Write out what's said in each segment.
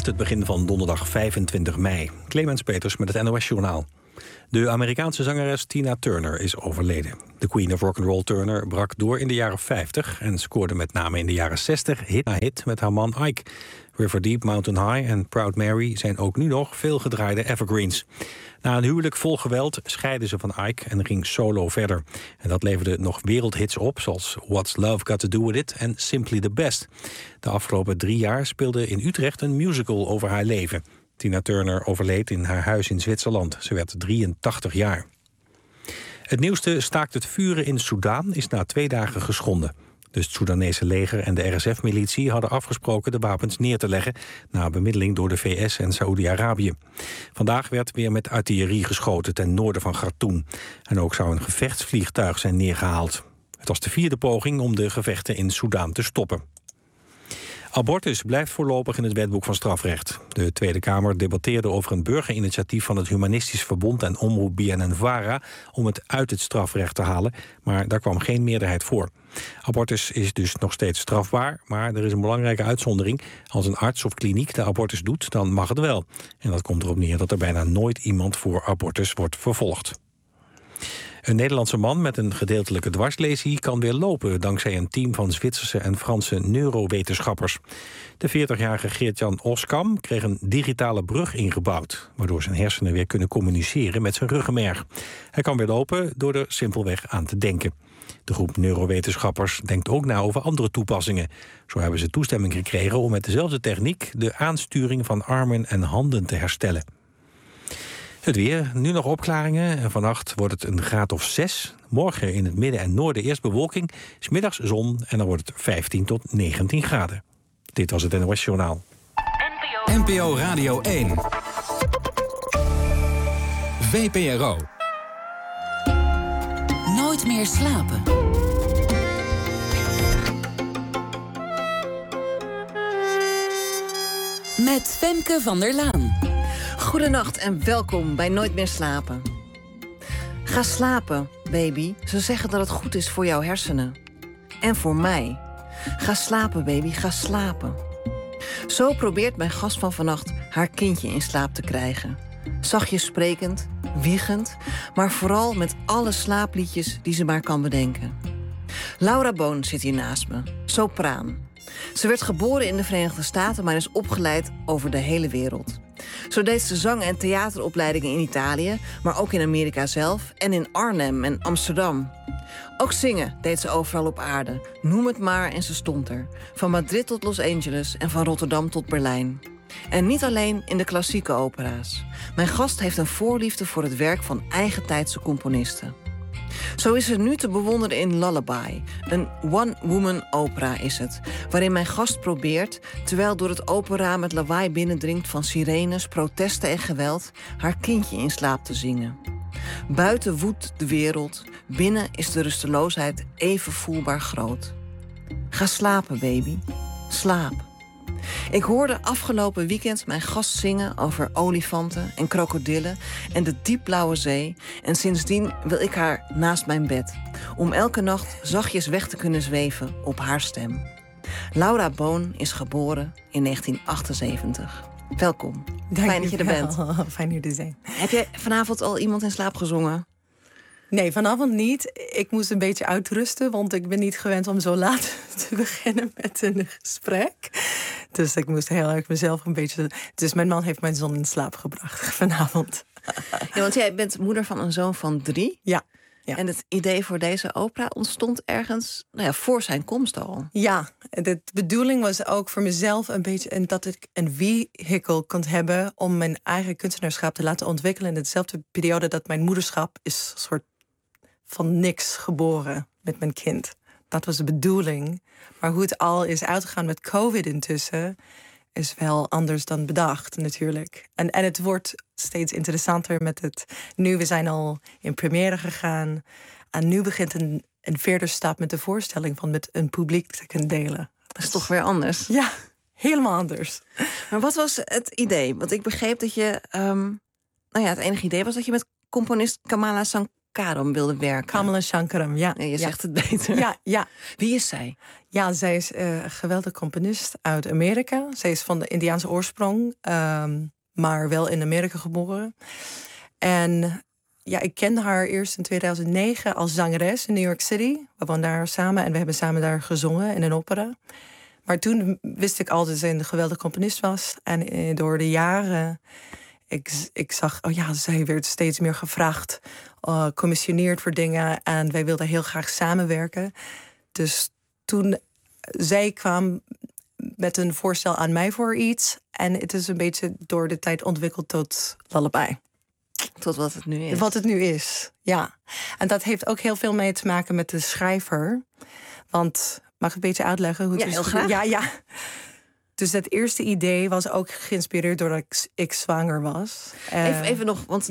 Goedenacht, het begin van donderdag 25 mei. Clemens Peters met het NOS-journaal. De Amerikaanse zangeres Tina Turner is overleden. De Queen of Rock'n'Roll Turner brak door in de jaren 50... en scoorde met name in de jaren 60 hit na hit met haar man Ike. River Deep, Mountain High en Proud Mary zijn ook nu nog veel gedraaide evergreens. Na een huwelijk vol geweld scheidde ze van Ike en ging solo verder. En dat leverde nog wereldhits op, zoals What's Love Got to Do With It en Simply the Best. De afgelopen 3 jaar speelde in Utrecht een musical over haar leven. Tina Turner overleed in haar huis in Zwitserland. Ze werd 83 jaar. Het nieuwste staakt het vuren in Soedan is na 2 dagen geschonden. Dus het Soedanese leger en de RSF-militie hadden afgesproken de wapens neer te leggen na bemiddeling door de VS en Saoedi-Arabië. Vandaag werd weer met artillerie geschoten ten noorden van Khartoum. En ook zou een gevechtsvliegtuig zijn neergehaald. Het was de 4e poging om de gevechten in Soedan te stoppen. Abortus blijft voorlopig in het wetboek van strafrecht. De Tweede Kamer debatteerde over een burgerinitiatief van het Humanistisch Verbond en Omroep BNN-VARA om het uit het strafrecht te halen, maar daar kwam geen meerderheid voor. Abortus is dus nog steeds strafbaar, maar er is een belangrijke uitzondering. Als een arts of kliniek de abortus doet, dan mag het wel. En dat komt erop neer dat er bijna nooit iemand voor abortus wordt vervolgd. Een Nederlandse man met een gedeeltelijke dwarslesie kan weer lopen dankzij een team van Zwitserse en Franse neurowetenschappers. De 40-jarige Geert-Jan Oskam kreeg een digitale brug ingebouwd, waardoor zijn hersenen weer kunnen communiceren met zijn ruggenmerg. Hij kan weer lopen door er simpelweg aan te denken. De groep neurowetenschappers denkt ook na over andere toepassingen. Zo hebben ze toestemming gekregen om met dezelfde techniek de aansturing van armen en handen te herstellen. Het weer, nu nog opklaringen en vannacht wordt het een graad of 6. Morgen in het midden en noorden eerst bewolking, 's middags zon en dan wordt het 15 tot 19 graden. Dit was het NOS Journaal. NPO Radio 1. VPRO. Nooit meer slapen. Met Femke van der Laan. Goedenacht en welkom bij Nooit meer slapen. Ga slapen, baby. Ze zeggen dat het goed is voor jouw hersenen. En voor mij. Ga slapen, baby, ga slapen. Zo probeert mijn gast van vannacht haar kindje in slaap te krijgen. Zachtjes sprekend, wiegend, maar vooral met alle slaapliedjes die ze maar kan bedenken. Laura Boon zit hier naast me, sopraan. Ze werd geboren in de Verenigde Staten, maar is opgeleid over de hele wereld. Zo deed ze zang- en theateropleidingen in Italië, maar ook in Amerika zelf en in Arnhem en Amsterdam. Ook zingen deed ze overal op aarde. Noem het maar en ze stond er. Van Madrid tot Los Angeles en van Rotterdam tot Berlijn. En niet alleen in de klassieke opera's. Mijn gast heeft een voorliefde voor het werk van eigentijdse componisten. Zo is ze nu te bewonderen in Lullaby. Een one-woman opera is het, waarin mijn gast probeert, terwijl door het open raam het lawaai binnendringt van sirenes, protesten en geweld, haar kindje in slaap te zingen. Buiten woedt de wereld, binnen is de rusteloosheid even voelbaar groot. Ga slapen, baby. Slaap. Ik hoorde afgelopen weekend mijn gast zingen over olifanten en krokodillen en de diepblauwe zee. En sindsdien wil ik haar naast mijn bed, om elke nacht zachtjes weg te kunnen zweven op haar stem. Laura Boon is geboren in 1978. Welkom. Fijn dat je er bent. Fijn hier te zijn. Heb jij vanavond al iemand in slaap gezongen? Nee, vanavond niet. Ik moest een beetje uitrusten, want ik ben niet gewend om zo laat te beginnen met een gesprek. Dus ik moest heel erg mezelf een beetje... Dus mijn man heeft mijn zoon in slaap gebracht vanavond. Ja, want jij bent moeder van een zoon van 3. Ja. Ja. En het idee voor deze opera ontstond ergens voor zijn komst al. Ja, de bedoeling was ook voor mezelf een beetje... en dat ik een vehicle kon hebben om mijn eigen kunstenaarschap te laten ontwikkelen. In dezelfde periode dat mijn moederschap is een soort van niks geboren met mijn kind. Dat was de bedoeling. Maar hoe het al is uitgegaan met COVID intussen is wel anders dan bedacht natuurlijk. En het wordt steeds interessanter met het... Nu, we zijn al in première gegaan. En nu begint een verder stap met de voorstelling van met een publiek te kunnen delen. Dat is toch weer anders? Ja, helemaal anders. Maar wat was het idee? Want ik begreep dat je... het enige idee was dat je met componist Kamala Shankaram wilde werken. Kamala Shankaram, ja. Nee, je zegt het beter. Ja. Wie is zij? Ja, zij is een geweldige componist uit Amerika. Zij is van de Indiaanse oorsprong, maar wel in Amerika geboren. En ja, ik kende haar eerst in 2009 als zangeres in New York City. We woonden daar samen en we hebben samen daar gezongen in een opera. Maar toen wist ik al dat zij een geweldige componist was. En door de jaren, ik zag, zij werd steeds meer gevraagd, commissioneerd voor dingen. En wij wilden heel graag samenwerken. Dus toen zij kwam met een voorstel aan mij voor iets. En het is een beetje door de tijd ontwikkeld tot Lullaby. Tot wat het nu is. Wat het nu is, ja. En dat heeft ook heel veel mee te maken met de schrijver. Want, mag ik een beetje uitleggen? Hoe het Ja, heel graag. Ja. Dus het eerste idee was ook geïnspireerd doordat ik zwanger was. Even nog, want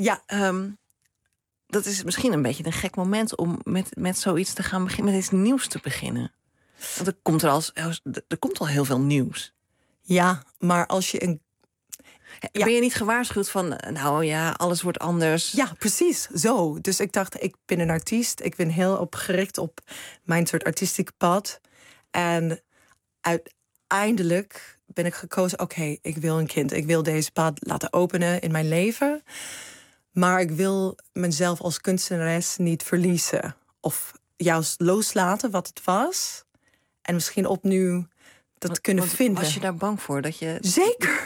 dat is misschien een beetje een gek moment om met zoiets te gaan beginnen, met iets nieuws te beginnen. Want er komt al heel veel nieuws. Ja, maar als je een... Ben je niet gewaarschuwd van, alles wordt anders? Ja, precies, zo. Dus ik dacht, ik ben een artiest. Ik ben heel gericht op mijn soort artistieke pad. En uiteindelijk ben ik gekozen, oké, ik wil een kind. Ik wil deze pad laten openen in mijn leven. Maar ik wil mezelf als kunstenares niet verliezen. Of juist loslaten wat het was. En misschien opnieuw dat kunnen vinden. Was je daar bang voor? Dat je... Zeker.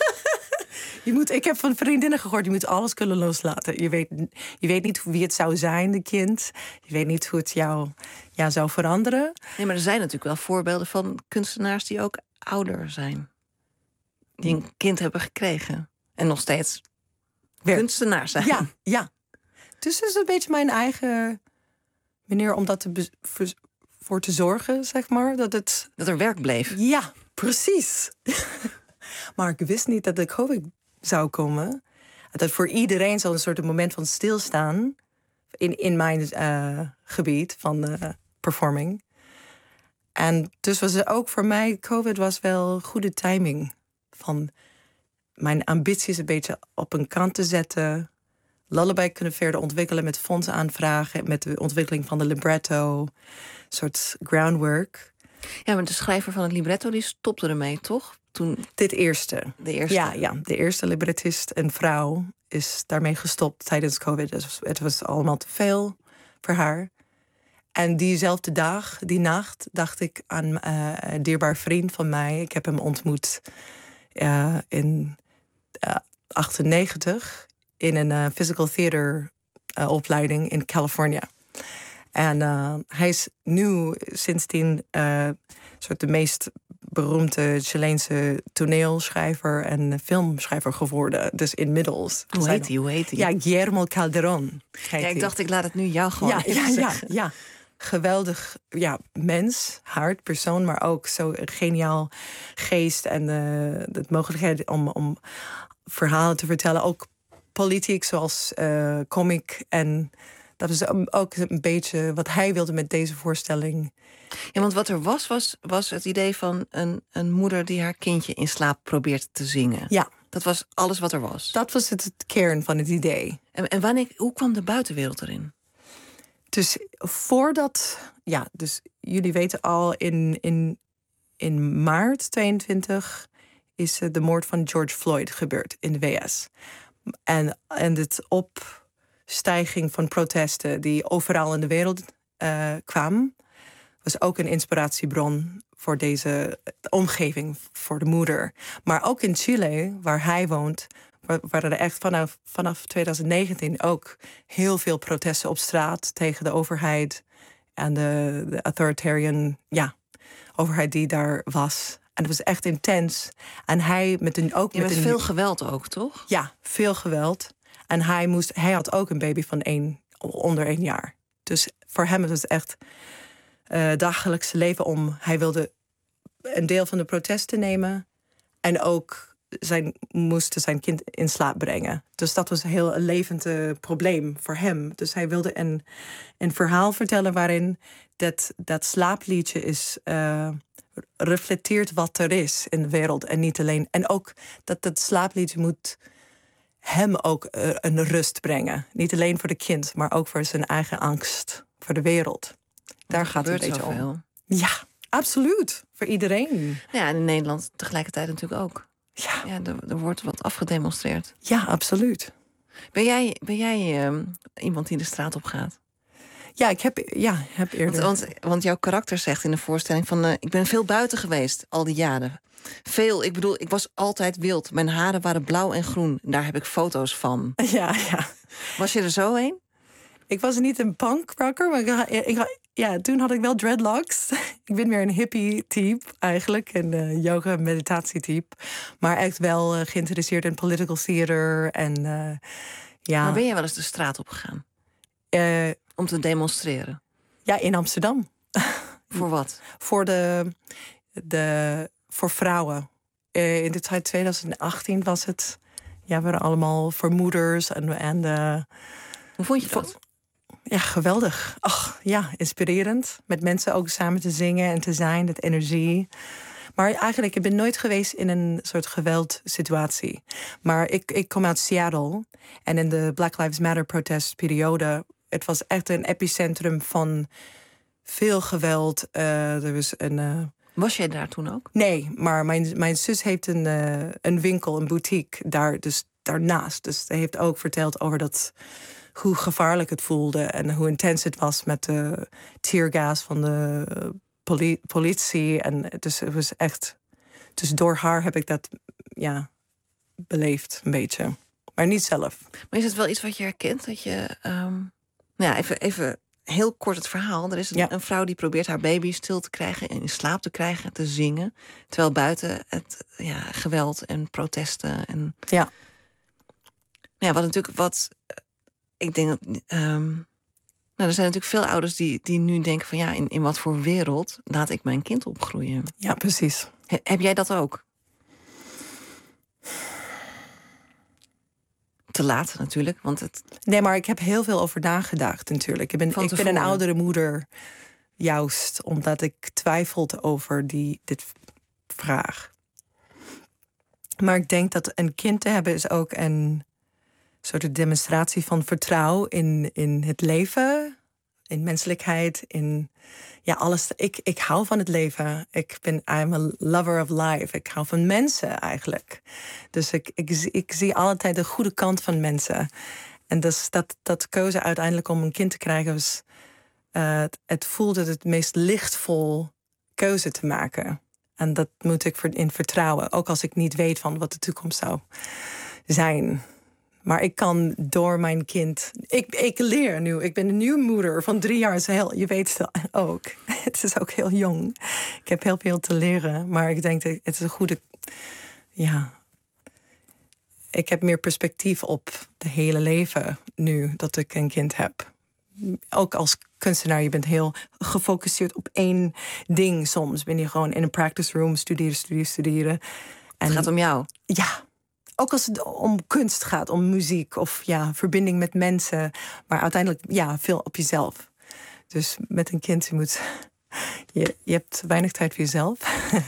Ik heb van vriendinnen gehoord, je moet alles kunnen loslaten. Je weet niet wie het zou zijn, de kind. Je weet niet hoe het jou zou veranderen. Nee, maar er zijn natuurlijk wel voorbeelden van kunstenaars die ook ouder zijn. Die een kind hebben gekregen. En nog steeds kunstenaar zijn. Ja. Dus het is een beetje mijn eigen manier om dat voor te zorgen, zeg maar. Dat er werk bleef. Ja, precies. Maar ik wist niet dat de COVID zou komen. Dat voor iedereen zo'n soort moment van stilstaan in mijn gebied van performing. En dus was het ook voor mij, COVID was wel goede timing. Van mijn ambities een beetje op een kant te zetten. Lullaby kunnen verder ontwikkelen met fondsen aanvragen, met de ontwikkeling van de libretto. Een soort groundwork. Ja, maar de schrijver van het libretto die stopte ermee, toch? Toen... Dit eerste. De eerste. Ja, de eerste librettist, een vrouw, is daarmee gestopt tijdens COVID. Dus het was allemaal te veel voor haar. En diezelfde dag, die nacht, dacht ik aan een dierbaar vriend van mij. Ik heb hem ontmoet in 98 in een physical theater opleiding in California. En hij is nu sindsdien soort de meest beroemde Chileense toneelschrijver en filmschrijver geworden. Dus inmiddels. Hoe heet hij? Ja, Guillermo Calderón. Ik dacht, ik laat het nu jou gewoon zeggen. Ja. Geweldig mens, hart, persoon, maar ook zo geniaal geest en de mogelijkheid om verhalen te vertellen. Ook politiek, zoals comic. En dat is ook een beetje wat hij wilde met deze voorstelling. Ja, want wat er was het idee van een moeder die haar kindje in slaap probeert te zingen. Ja. Dat was alles wat er was. Dat was het kern van het idee. En hoe kwam de buitenwereld erin? Dus voordat, dus jullie weten al, in maart 22 is de moord van George Floyd gebeurd in de VS. En het opstijging van protesten die overal in de wereld kwamen, was ook een inspiratiebron voor deze omgeving, voor de moeder. Maar ook in Chile, waar hij woont, waren er echt vanaf 2019 ook heel veel protesten op straat tegen de overheid en de authoritarian overheid die daar was. En het was echt intens. En hij met veel geweld ook, toch? Ja, veel geweld. En hij had ook een baby van onder 1 jaar. Dus voor hem was het echt dagelijkse leven hij wilde een deel van de protesten nemen en ook moest zijn kind in slaap brengen. Dus dat was een heel levend probleem voor hem. Dus hij wilde een verhaal vertellen waarin dat slaapliedje is reflecteert wat er is in de wereld en niet alleen. En ook dat slaapliedje moet hem ook een rust brengen. Niet alleen voor de kind, maar ook voor zijn eigen angst voor de wereld. Daar gaat het een beetje om. Ja, absoluut. Voor iedereen. Ja, en in Nederland tegelijkertijd natuurlijk ook. Ja, Er wordt wat afgedemonstreerd. Ja, absoluut. Ben jij iemand die de straat op gaat? Ja, ik heb eerder... Want jouw karakter zegt in de voorstelling van... ik ben veel buiten geweest, al die jaren. Ik bedoel, ik was altijd wild. Mijn haren waren blauw en groen. Daar heb ik foto's van. Ja. Was je er zo een? Ik was niet een punkrocker, maar toen had ik wel dreadlocks. Ik ben meer een hippie-type eigenlijk. Een yoga-meditatie-type. Maar echt wel geïnteresseerd in political theater. En, Maar ben jij wel eens de straat op gegaan? Om te demonstreren? Ja, in Amsterdam. Voor wat? Voor vrouwen. In de tijd 2018 was het. Ja, we waren allemaal voor moeders. Hoe vond je dat? Ja, geweldig. Ach, ja, inspirerend. Met mensen ook samen te zingen en te zijn, dat energie. Maar eigenlijk, ik ben nooit geweest in een soort geweldsituatie. Maar ik kom uit Seattle. En in de Black Lives Matter protestperiode... het was echt een epicentrum van veel geweld. Er was een... Was jij daar toen ook? Nee, maar mijn zus heeft een winkel, een boutique daarnaast. Dus ze heeft ook verteld over hoe gevaarlijk het voelde en hoe intens het was met de teargas van de politie. En dus het was echt. Dus door haar heb ik dat beleefd, een beetje. Maar niet zelf. Maar is het wel iets wat je herkent? Dat je. Even heel kort het verhaal. Er is een vrouw die probeert haar baby stil te krijgen en in slaap te krijgen, te zingen. Terwijl buiten het geweld en protesten. En, ik denk dat. Er zijn natuurlijk veel ouders die nu denken van in wat voor wereld laat ik mijn kind opgroeien? Ja, precies. Heb jij dat ook? Te laat natuurlijk, want het... Nee, maar ik heb heel veel over nagedacht natuurlijk. Ik ben een oudere moeder, juist omdat ik twijfelde over dit vraag. Maar ik denk dat een kind te hebben is ook een soort demonstratie van vertrouwen in het leven, in menselijkheid, in alles. Ik hou van het leven. I'm a lover of life. Ik hou van mensen eigenlijk. Dus ik zie altijd de goede kant van mensen. En dus dat keuze uiteindelijk om een kind te krijgen was... het voelde het meest lichtvol keuze te maken. En dat moet ik in vertrouwen. Ook als ik niet weet van wat de toekomst zou zijn. Maar ik kan door mijn kind... Ik leer nu. Ik ben een nieuwe moeder van 3 jaar. Je weet het ook. Het is ook heel jong. Ik heb heel veel te leren. Maar ik denk dat het is een goede... Ja. Ik heb meer perspectief op het hele leven nu dat ik een kind heb. Ook als kunstenaar, je bent heel gefocust op één ding soms. Ben je gewoon in een practice room, studeren. En het gaat om jou? Ja. Ook als het om kunst gaat, om muziek of verbinding met mensen. Maar uiteindelijk veel op jezelf. Dus met een kind, je hebt weinig tijd voor jezelf.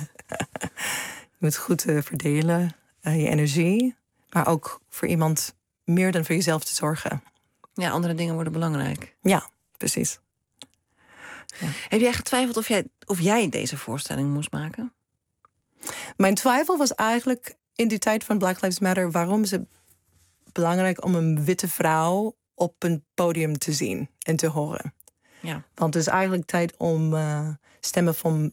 Je moet goed verdelen, je energie. Maar ook voor iemand meer dan voor jezelf te zorgen. Ja, andere dingen worden belangrijk. Ja, precies. Ja. Heb jij getwijfeld of jij deze voorstelling moest maken? Mijn twijfel was eigenlijk in die tijd van Black Lives Matter... waarom is het belangrijk om een witte vrouw op een podium te zien en te horen? Ja. Want het is eigenlijk tijd om stemmen van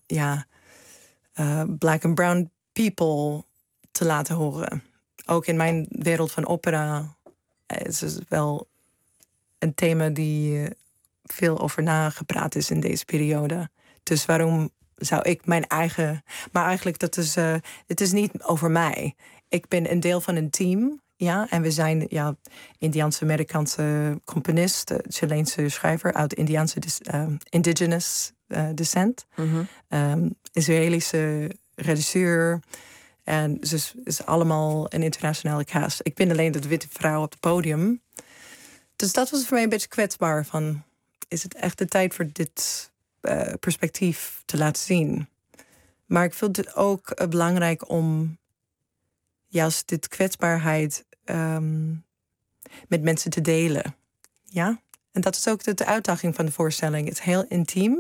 black and brown people te laten horen. Ook in mijn wereld van opera is het wel een thema die veel over nagepraat is in deze periode. Dus waarom zou ik mijn eigen... Maar eigenlijk, het is niet over mij. Ik ben een deel van een team. Ja, en we zijn Indiaanse-Amerikaanse componist, Chileense schrijver uit indigenous descent. Mm-hmm. Israëlische regisseur. En dus is allemaal een internationale cast. Ik ben alleen de witte vrouw op het podium. Dus dat was voor mij een beetje kwetsbaar. Van, is het echt de tijd voor dit perspectief te laten zien? Maar ik vind het ook belangrijk om juist dit kwetsbaarheid met mensen te delen. Ja? En dat is ook de uitdaging van de voorstelling. Het is heel intiem.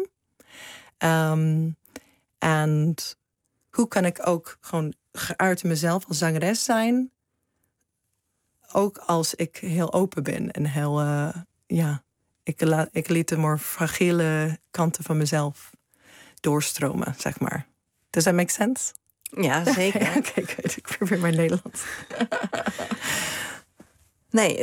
En hoe kan ik ook gewoon geuit mezelf als zangeres zijn? Ook als ik heel open ben en heel, ik liet de more fragiele kanten van mezelf doorstromen, zeg maar. Does that make sense? Ja, zeker. Oké, goed. Ik probeer mijn Nederlands. Nee,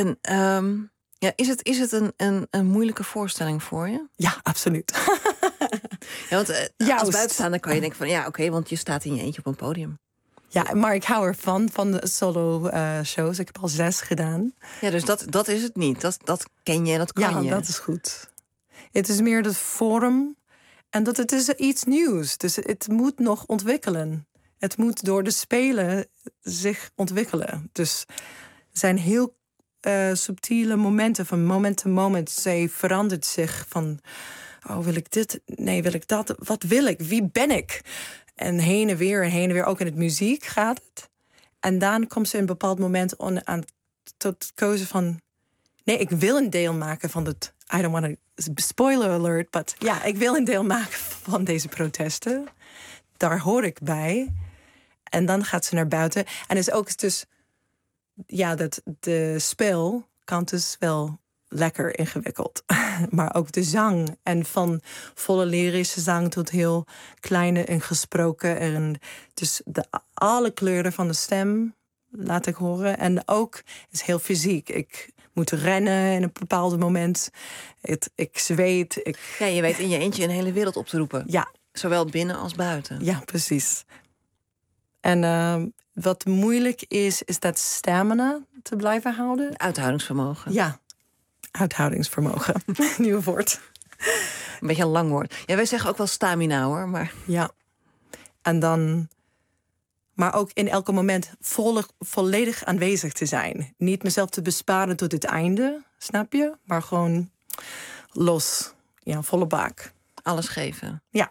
is het een moeilijke voorstelling voor je? Ja, absoluut. Ja, want als buitenstaander kan je denken van... ja, oké, want je staat in je eentje op een podium. Ja, maar ik hou ervan, van de solo-shows. Ik heb al 6 gedaan. Ja, dus dat is het niet. Dat ken je, dat kan je. Ja, dat is goed. Het is meer de vorm en dat het is iets nieuws. Dus het moet nog ontwikkelen. Het moet door de spelen zich ontwikkelen. Dus er zijn heel subtiele momenten, van moment to moment. Zij verandert zich van... oh, wil ik dit? Nee, wil ik dat? Wat wil ik? Wie ben ik? En heen en weer. Ook in het muziek gaat het. En dan komt ze in een bepaald moment tot keuze van... nee, ik wil een deel maken van het... I don't want to... spoiler alert, but ja, ik wil een deel maken van deze protesten. Daar hoor ik bij. En dan gaat ze naar buiten. En is ook dus... ja, dat de speelkant is wel lekker ingewikkeld. Maar ook de zang. En van volle lyrische zang tot heel kleine en gesproken. En dus alle kleuren van de stem laat ik horen. En ook is heel fysiek. Ik moet rennen in een bepaald moment. Ik zweet. Ja, je weet in je eentje een hele wereld op te roepen. Ja. Zowel binnen als buiten. Ja, precies. En wat moeilijk is dat stamina te blijven houden. Uithoudingsvermogen. Ja, uithoudingsvermogen. Nieuw woord. Een beetje een lang woord. Ja, wij zeggen ook wel stamina, hoor. Maar... ja. En dan... maar ook in elk moment volledig aanwezig te zijn. Niet mezelf te besparen tot het einde, snap je? Maar gewoon los. Ja, volle bak. Alles geven. Ja.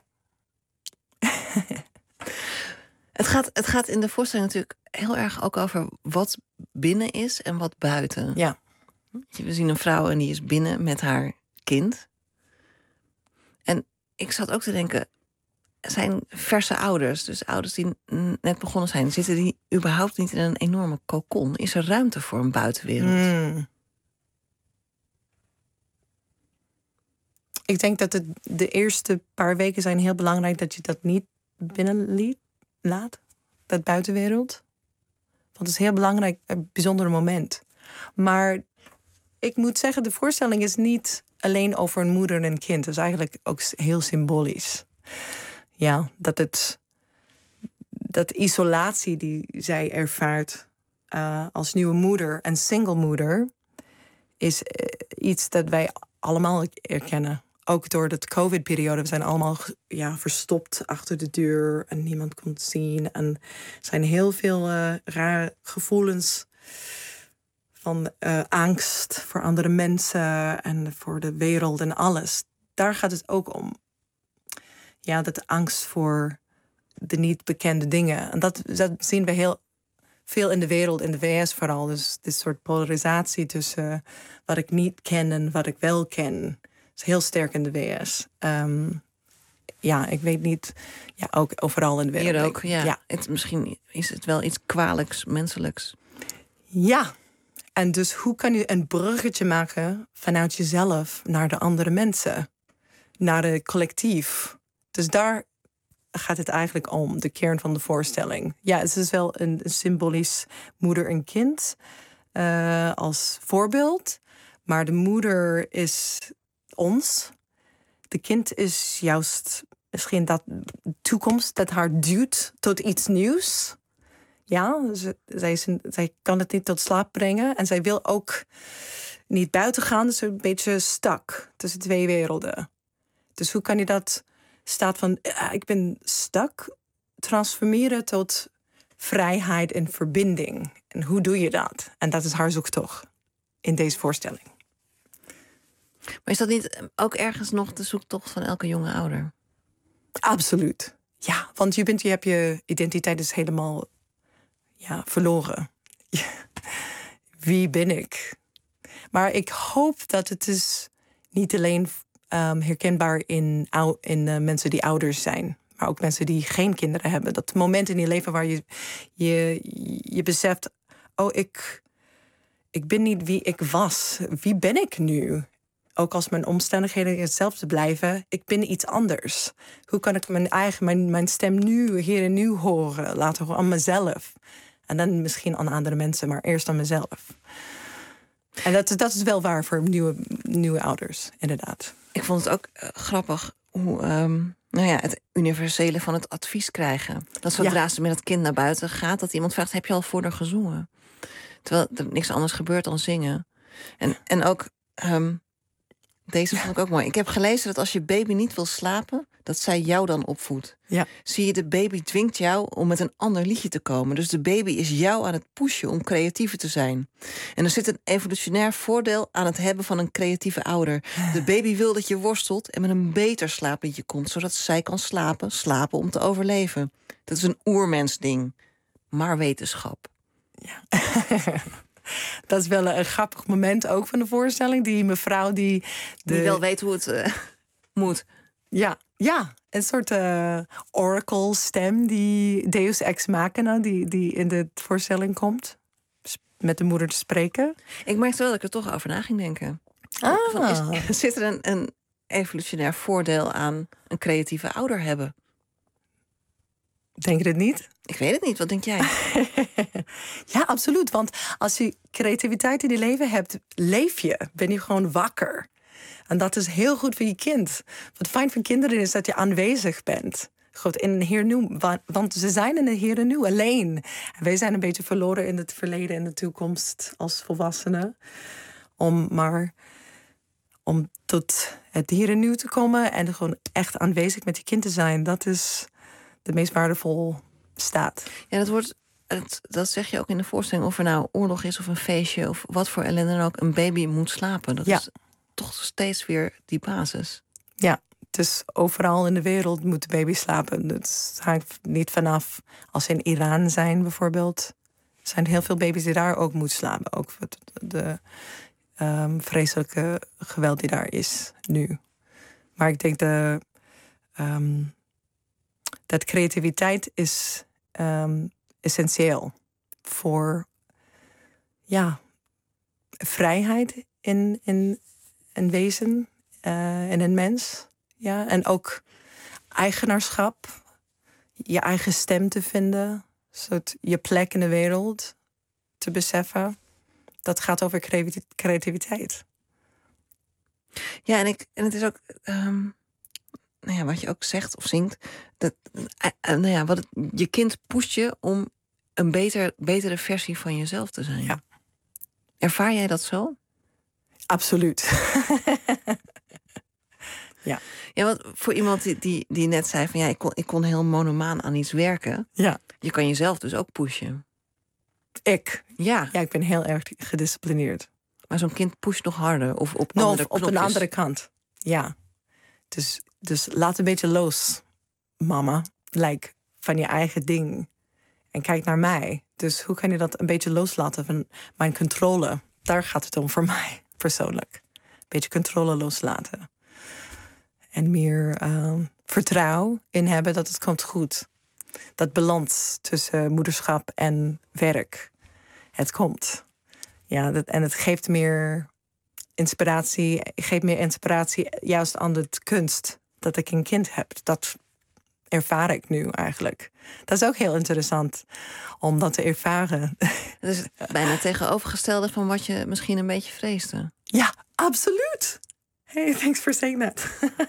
Het gaat in de voorstelling natuurlijk heel erg ook over wat binnen is en wat buiten. Ja. We zien een vrouw en die is binnen met haar kind. En ik zat ook te denken, zijn verse ouders, dus ouders die net begonnen zijn, zitten die überhaupt niet in een enorme cocon? Is er ruimte voor een buitenwereld? Ik denk dat de eerste paar weken zijn heel belangrijk dat je dat niet binnen laat, dat buitenwereld. Want het is heel belangrijk, een bijzonder moment. Maar ik moet zeggen, de voorstelling is niet alleen over een moeder en een kind. Het is eigenlijk ook heel symbolisch. Ja, dat isolatie die zij ervaart als nieuwe moeder en single moeder is iets dat wij allemaal erkennen. Ook door de COVID-periode. We zijn allemaal verstopt achter de deur en niemand kon het zien. En er zijn heel veel rare gevoelens van angst voor andere mensen en voor de wereld en alles. Daar gaat het ook om. Ja, dat angst voor de niet bekende dingen. En dat zien we heel veel in de wereld, in de VS vooral. Dus dit soort polarisatie tussen wat ik niet ken en wat ik wel ken. Is heel sterk in de VS. Ja, ik weet niet. Ja, ook overal in de wereld. Hier ook, ja. Misschien is het wel iets kwalijks, menselijks. Ja. En dus hoe kan je een bruggetje maken vanuit jezelf naar de andere mensen? Naar het collectief. Dus daar gaat het eigenlijk om, de kern van de voorstelling. Ja, het is wel een symbolisch moeder en kind als voorbeeld. Maar de moeder is ons. De kind is juist misschien dat toekomst dat haar duwt tot iets nieuws. Ja, zij kan het niet tot slaap brengen. En zij wil ook niet buiten gaan. Dus een beetje stuck tussen twee werelden. Dus hoe kan je dat staat van ik ben stuck transformeren tot vrijheid en verbinding? En hoe doe je dat? En dat is haar zoektocht in deze voorstelling. Maar is dat niet ook ergens nog de zoektocht van elke jonge ouder? Absoluut. Ja, want je hebt je identiteit is helemaal verloren. Wie ben ik? Maar ik hoop dat het is niet alleen herkenbaar in mensen die ouders zijn, maar ook mensen die geen kinderen hebben. Dat moment in je leven waar je beseft, ik ben niet wie ik was. Wie ben ik nu? Ook als mijn omstandigheden hetzelfde blijven, ik ben iets anders. Hoe kan ik mijn stem nu, hier en nu horen, laten horen aan mezelf? En dan misschien aan andere mensen, maar eerst aan mezelf. En dat is wel waar voor nieuwe ouders, inderdaad. Ik vond het ook grappig hoe het universele van het advies krijgen. Dat zodra ze met het kind naar buiten gaat, dat iemand vraagt, heb je al voor haar gezongen? Terwijl er niks anders gebeurt dan zingen. En ook, deze vond ik ook mooi. Ik heb gelezen dat als je baby niet wil slapen, dat zij jou dan opvoedt. Ja. Zie je, de baby dwingt jou om met een ander liedje te komen. Dus de baby is jou aan het pushen om creatiever te zijn. En er zit een evolutionair voordeel aan het hebben van een creatieve ouder. De baby wil dat je worstelt en met een beter slaapliedje komt, zodat zij kan slapen om te overleven. Dat is een oermensding, maar wetenschap. Ja. Dat is wel een grappig moment ook van de voorstelling. Die mevrouw die wel weet hoe het moet. Ja, een soort oracle-stem, die Deus Ex Machina, die in de voorstelling komt. Met de moeder te spreken. Ik merkte wel dat ik er toch over na ging denken. Zit er een evolutionair voordeel aan een creatieve ouder hebben? Denk je het niet? Ik weet het niet. Wat denk jij? Ja, absoluut. Want als je creativiteit in je leven hebt, leef je. Ben je gewoon wakker. En dat is heel goed voor je kind. Wat fijn voor kinderen is dat je aanwezig bent. Goed, in het hier en nu. Want ze zijn in het hier en nu alleen. En wij zijn een beetje verloren in het verleden en de toekomst als volwassenen. Om tot het hier en nu te komen en gewoon echt aanwezig met je kind te zijn, dat is de meest waardevolle staat. Ja, dat zeg je ook in de voorstelling. Of er nou oorlog is of een feestje of wat voor ellende dan ook, een baby moet slapen. Dat is toch steeds weer die basis. Ja, dus overal in de wereld moet de baby slapen. Het hangt niet vanaf. Als ze in Iran zijn bijvoorbeeld, zijn heel veel baby's die daar ook moeten slapen. Ook de vreselijke geweld die daar is nu. Maar ik denk dat creativiteit is essentieel voor vrijheid in een wezen, in een mens. Ja, en ook eigenaarschap, je eigen stem te vinden, zodat je plek in de wereld te beseffen. Dat gaat over creativiteit. Ja, en het is ook wat je ook zegt of zingt, dat je kind pusht je om een betere versie van jezelf te zijn. Ja. Ervaar jij dat zo? Absoluut. Ja. Ja, want voor iemand die net zei van ik kon heel monomaan aan iets werken. Ja. Je kan jezelf dus ook pushen. Ja, ik ben heel erg gedisciplineerd. Maar zo'n kind pusht nog harder of op een andere kant. Ja. Dus laat een beetje los, mama. Van je eigen ding. En kijk naar mij. Dus hoe kan je dat een beetje loslaten van mijn controle? Daar gaat het om voor mij, persoonlijk. Een beetje controle loslaten. En meer vertrouwen in hebben dat het komt goed. Dat balans tussen moederschap en werk. Het komt. Ja, en het geeft meer inspiratie. Geeft meer inspiratie juist aan de kunst dat ik een kind heb. Dat ervaar ik nu eigenlijk. Dat is ook heel interessant om dat te ervaren. Dat is bijna tegenovergestelde van wat je misschien een beetje vreesde. Ja, absoluut. Hey, thanks for saying that.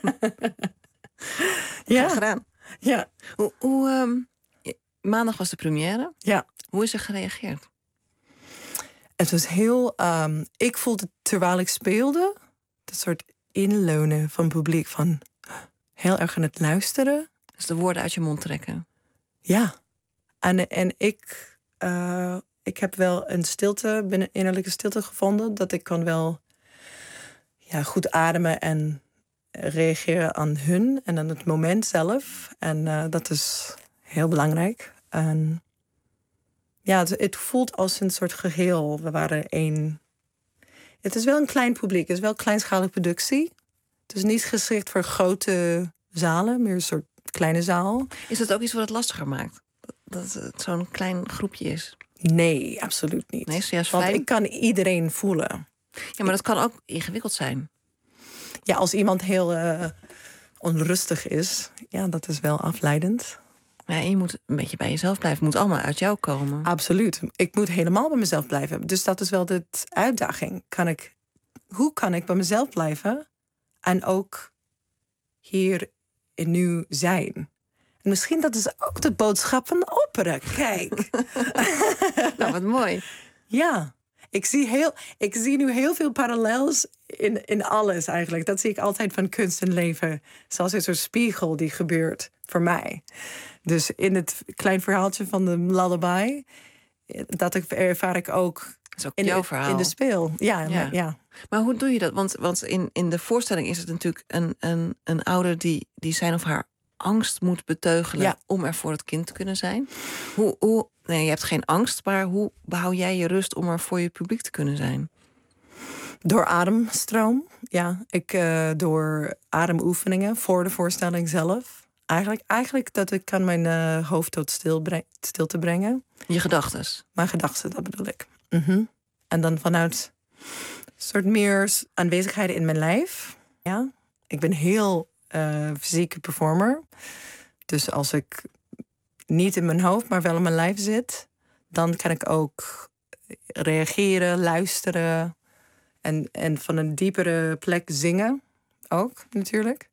Ja, gedaan. Ja. Maandag was de première. Ja. Hoe is er gereageerd? Het was heel... ik voelde terwijl ik speelde, dat soort inleunen van het publiek, van heel erg aan het luisteren. Dus de woorden uit je mond trekken. Ja. En ik heb wel een innerlijke stilte gevonden, dat ik kan wel goed ademen en reageren aan hun en aan het moment zelf. En dat is heel belangrijk. En Ja, het voelt als een soort geheel. We waren één. Het is wel een klein publiek. Het is wel een kleinschalige productie. Het is niet geschikt voor grote zalen, meer een soort kleine zaal. Is dat ook iets wat het lastiger maakt? Dat het zo'n klein groepje is? Nee, absoluut niet. Nee, is juist Want fijn. ik kan iedereen voelen. Ja, maar dat kan ook ingewikkeld zijn. Ja, als iemand heel onrustig is, ja, dat is wel afleidend. Ja, en je moet een beetje bij jezelf blijven. Het moet allemaal uit jou komen. Absoluut. Ik moet helemaal bij mezelf blijven. Dus dat is wel de uitdaging. Hoe kan ik bij mezelf blijven en ook hier en nu zijn? En misschien dat is ook de boodschap van de opera. Kijk. Nou, wat mooi. Ja. Ik zie nu heel veel parallels in alles eigenlijk. Dat zie ik altijd van kunst en leven. Zoals een soort spiegel die gebeurt voor mij. Dus in het klein verhaaltje van de lullaby, dat ervaar ik ook Dat is ook jouw verhaal. in de speel. Ja. Maar hoe doe je dat? Want in de voorstelling is het natuurlijk een ouder die zijn of haar angst moet beteugelen om er voor het kind te kunnen zijn. Nee, je hebt geen angst, maar hoe behoud jij je rust om er voor je publiek te kunnen zijn? Door ademstroom, ja. Door ademoefeningen voor de voorstelling zelf. Eigenlijk dat ik kan mijn hoofd tot stilte brengen. Je gedachtes? Mijn gedachten, dat bedoel ik. En dan vanuit een soort meer aanwezigheid in mijn lijf. Ja. Ik ben heel fysieke performer. Dus als ik niet in mijn hoofd, maar wel in mijn lijf zit, dan kan ik ook reageren, luisteren en van een diepere plek zingen ook natuurlijk.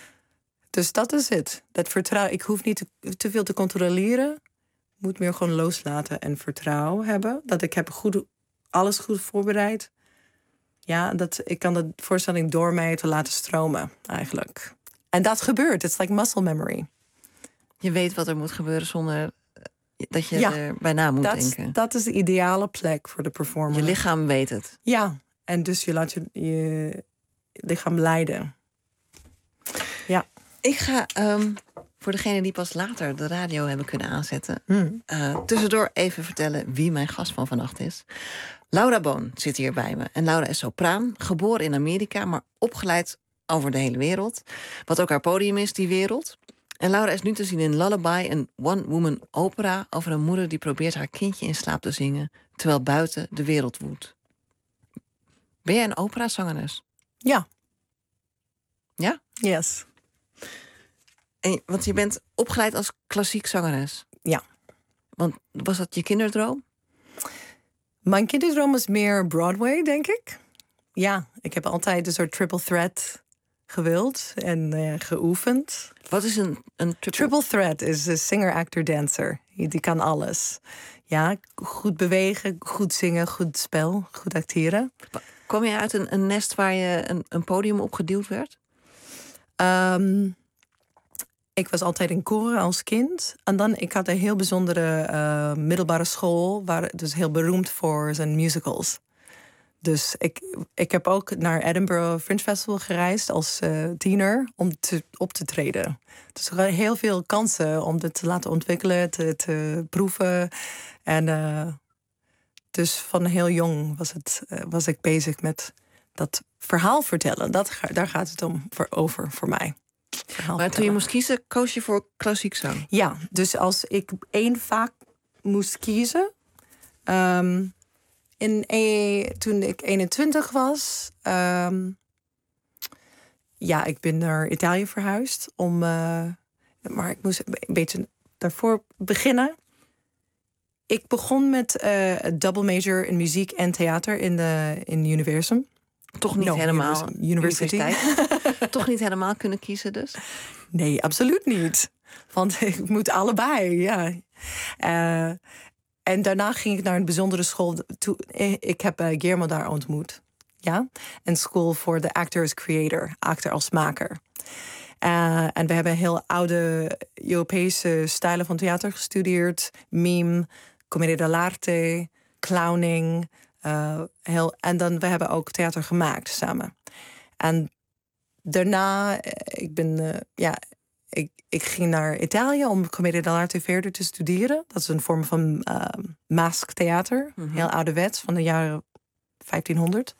Dus dat is het. Dat vertrouwen. Ik hoef niet te veel te controleren. Ik moet meer gewoon loslaten en vertrouwen hebben. Dat ik heb alles goed voorbereid. Ja, dat ik kan de voorstelling door mij te laten stromen eigenlijk. En dat gebeurt. Het is like muscle memory. Je weet wat er moet gebeuren zonder dat je er bij na moet denken. Dat is de ideale plek voor de performer. Je lichaam weet het. Ja, en dus je laat je lichaam leiden. Ja. Ik ga voor degenen die pas later de radio hebben kunnen aanzetten, tussendoor even vertellen wie mijn gast van vannacht is. Laura Boon zit hier bij me. En Laura is sopraan, geboren in Amerika, maar opgeleid over de hele wereld. Wat ook haar podium is, die wereld. En Laura is nu te zien in Lullaby, een one-woman opera over een moeder die probeert haar kindje in slaap te zingen, terwijl buiten de wereld woedt. Ben jij een operazangeres? Ja. Ja? Yes. Want je bent opgeleid als klassiek zangeres. Ja. Want was dat je kinderdroom? Mijn kinderdroom was meer Broadway, denk ik. Ja, ik heb altijd een soort triple threat gewild en geoefend. Wat is een triple threat? Is een singer, actor, dancer. Die kan alles. Ja, goed bewegen, goed zingen, goed spel, goed acteren. Kom je uit een nest waar je een podium op geduwd werd? Ik was altijd in koren als kind. En dan, ik had een heel bijzondere middelbare school, waar dus heel beroemd voor zijn musicals. Dus ik heb ook naar Edinburgh Fringe Festival gereisd als tiener om op te treden. Dus er waren heel veel kansen om dit te laten ontwikkelen, te proeven. En dus van heel jong was ik bezig met dat verhaal vertellen. Daar gaat het over voor mij. Maar toen je moest kiezen, koos je voor klassiek zang? Ja, dus als ik één vak moest kiezen, toen ik 21 was, ik ben naar Italië verhuisd maar ik moest een beetje daarvoor beginnen. Ik begon met double major in muziek en theater in Universum. Toch niet helemaal universiteit. Toch niet helemaal kunnen kiezen dus? Nee, absoluut niet. Want ik moet allebei, ja. En daarna ging ik naar een bijzondere school. Ik heb Guillermo daar ontmoet. Ja? Een school voor de actor as creator. Actor als maker. En we hebben heel oude Europese stijlen van theater gestudeerd. Mime, commedia dell'arte, clowning. En dan we hebben ook theater gemaakt samen. En daarna, ik ging naar Italië om commedia dell'arte verder te studeren. Dat is een vorm van masktheater. Heel ouderwets, van de jaren 1500.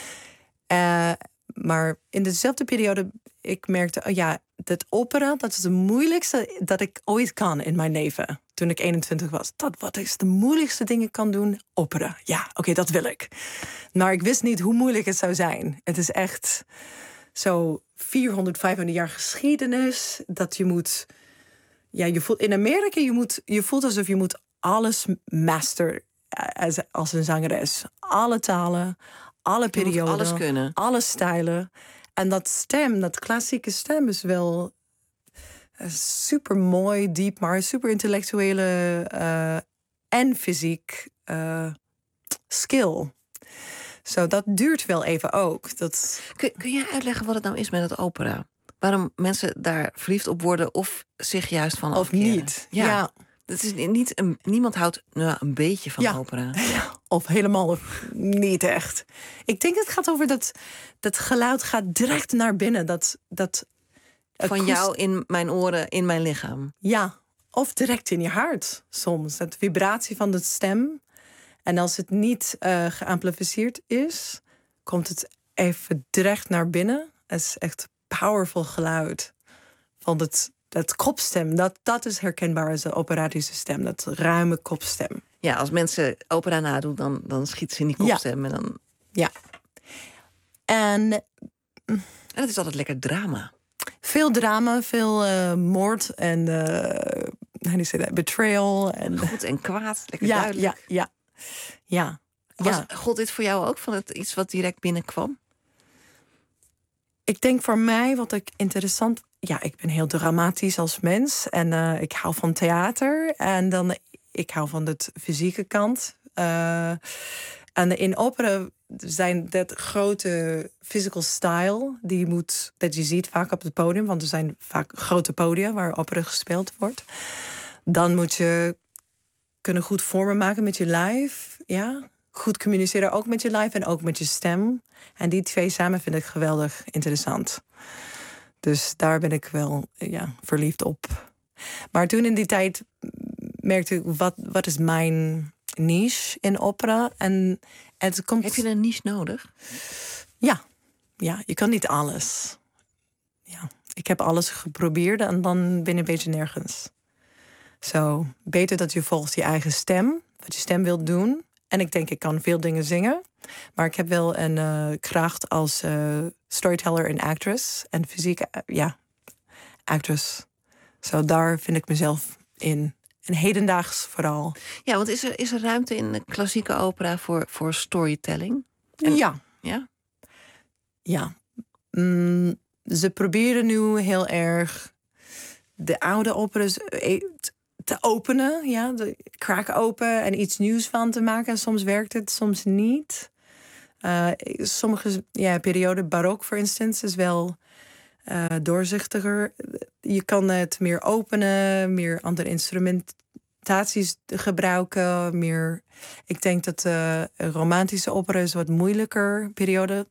Maar in dezelfde periode, ik merkte... dat opera, dat is het moeilijkste dat ik ooit kan in mijn leven. Toen ik 21 was. Wat is de moeilijkste ding ik kan doen? Opera. Ja, oké, dat wil ik. Maar ik wist niet hoe moeilijk het zou zijn. Het is echt zo 400, 500 jaar geschiedenis. Dat je moet... Ja, je voelt in Amerika, je voelt alsof je moet alles master als een zangeres. Alle talen, alle perioden. Alles kunnen. Alle stijlen. En dat klassieke stem is wel super mooi, diep, maar super intellectuele en fysiek skill. Zo, dat duurt wel even ook. Kun jij uitleggen wat het nou is met het opera? Waarom mensen daar verliefd op worden of zich juist van afkeren? Of niet. Ja. Dat is niet niemand houdt een beetje van opera. Ja, of helemaal niet echt. Ik denk het gaat over dat geluid gaat direct naar binnen. Dat van jou in mijn oren, in mijn lichaam. Ja, of direct in je hart soms. Dat vibratie van de stem. En als het niet geamplificeerd is, komt het even direct naar binnen. Het is echt powerful geluid van dat kopstem, dat is herkenbaar als een operatische stem. Dat ruime kopstem. Ja, als mensen opera nadoen, dan schieten ze in die kopstem. Ja. En ja. En het is altijd lekker drama. Veel drama, veel moord en betrayal. En goed en kwaad, lekker duidelijk. Ja. God dit voor jou ook van iets wat direct binnenkwam? Ik denk voor mij wat ik interessant... Ja, ik ben heel dramatisch als mens. En ik hou van theater. En dan, ik hou van de fysieke kant. En in opera zijn dat grote physical style... dat je ziet vaak op het podium. Want er zijn vaak grote podia waar opera gespeeld wordt. Dan moet je kunnen goed vormen maken met je lijf. Ja, goed communiceren ook met je lijf en ook met je stem. En die twee samen vind ik geweldig interessant. Dus daar ben ik wel verliefd op. Maar toen in die tijd merkte ik, wat is mijn niche in opera? En het komt... Heb je een niche nodig? Ja, je kan niet alles. Ja, ik heb alles geprobeerd en dan ben je een beetje nergens. Zo, beter dat je volgt je eigen stem, wat je stem wilt doen. En ik denk, ik kan veel dingen zingen. Maar ik heb wel een kracht als storyteller en actress. En fysiek, actress. Zo, daar vind ik mezelf in. En hedendaags vooral. Ja, want is er ruimte in de klassieke opera voor storytelling? Ja. Ja? Ja. Ze proberen nu heel erg de oude operas te openen. Ja, de kraak open en iets nieuws van te maken. Soms werkt het, soms niet. Sommige perioden, barok voor instance, is wel doorzichtiger. Je kan het meer openen, meer andere instrumentaties gebruiken. Meer, ik denk dat romantische opera is wat moeilijker periode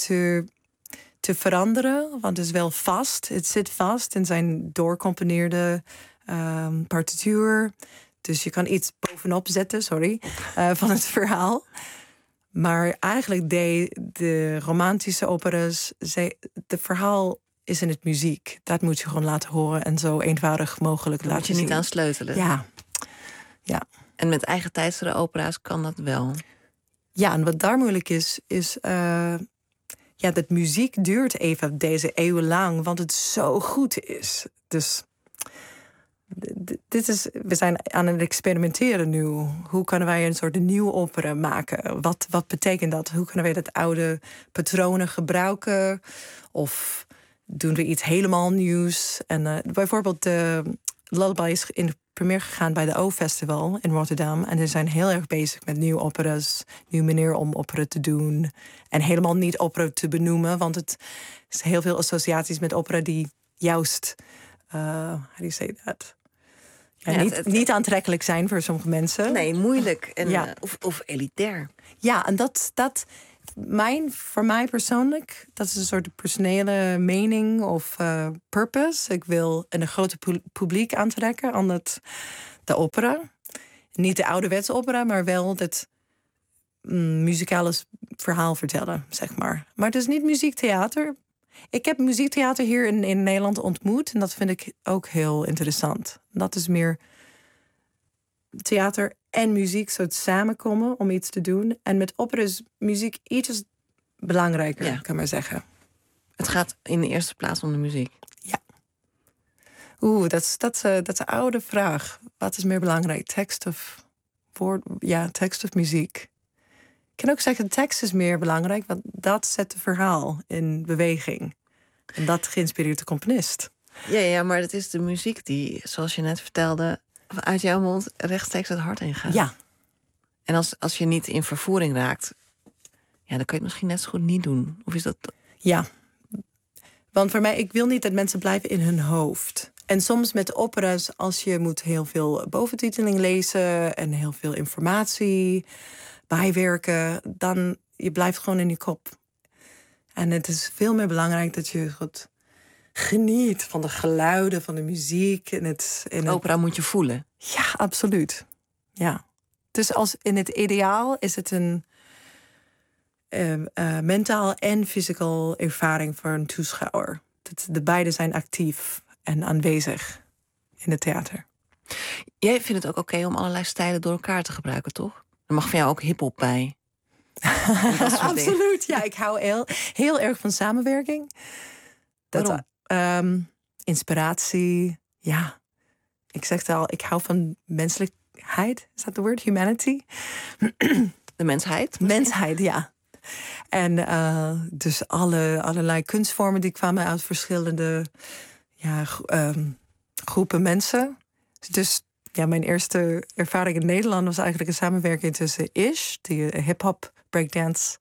te veranderen. Want het is wel vast. Het zit vast in zijn doorcomponeerde partituur. Dus je kan iets bovenop zetten, van het verhaal. Maar eigenlijk de romantische operas, de verhaal is in het muziek. Dat moet je gewoon laten horen en zo eenvoudig mogelijk laten zien. Moet je niet aan sleutelen. Ja. En met eigen tijdsere opera's kan dat wel. Ja, en wat daar moeilijk is dat muziek duurt even deze eeuwen lang, want het zo goed is. Dus we zijn aan het experimenteren nu. Hoe kunnen wij een soort nieuwe opera maken? Wat betekent dat? Hoe kunnen wij dat oude patronen gebruiken? Of doen we iets helemaal nieuws? En bijvoorbeeld Lullaby is in de première gegaan bij de O-festival in Rotterdam. En ze zijn heel erg bezig met nieuwe operas. Nieuwe manier om opera te doen. En helemaal niet opera te benoemen. Want het is heel veel associaties met opera die juist... how do you say that? En Ja, niet aantrekkelijk zijn voor sommige mensen. Nee, moeilijk. En, Ja. Of elitair. Ja, en voor mij persoonlijk, dat is een soort personele mening of purpose. Ik wil een grote publiek aantrekken aan de opera. Niet de ouderwetse opera, maar wel het muzikale verhaal vertellen, zeg maar. Maar het is niet muziektheater. Ik heb muziektheater hier in Nederland ontmoet en dat vind ik ook heel interessant. Dat is meer theater en muziek zo samenkomen om iets te doen. En met opera is muziek iets belangrijker, kan maar zeggen. Het gaat in de eerste plaats om de muziek. Ja. Dat is een oude vraag. Wat is meer belangrijk? Tekst of woord? Ja, tekst of muziek. Ik kan ook zeggen, tekst is meer belangrijk, want dat zet het verhaal in beweging. En dat geïnspireert de componist. Ja, maar het is de muziek die, zoals je net vertelde, uit jouw mond rechtstreeks het hart ingaat. Ja. En als je niet in vervoering raakt, ja, dan kun je het misschien net zo goed niet doen. Of is dat... Ja. Want voor mij, ik wil niet dat mensen blijven in hun hoofd. En soms met opera's, als je moet heel veel boventiteling lezen en heel veel informatie bijwerken, dan je blijft gewoon in je kop. En het is veel meer belangrijk dat je goed geniet van de geluiden, van de muziek. Opera moet je voelen. Ja, absoluut. Ja. Dus in het ideaal is het een mentaal en fysical ervaring voor een toeschouwer. De beide zijn actief en aanwezig in het theater. Jij vindt het ook oké om allerlei stijlen door elkaar te gebruiken, toch? Er mag van jou ook hiphop bij. Absoluut, ja. Ik hou heel erg van samenwerking. Waarom? Inspiratie, ja. Ik zeg het al, ik hou van menselijkheid. Is dat het woord? Humanity? De mensheid? Mensheid, ja. En dus allerlei kunstvormen die kwamen uit verschillende groepen mensen. Dus ja, mijn eerste ervaring in Nederland was eigenlijk een samenwerking tussen Ish, die een hip-hop breakdance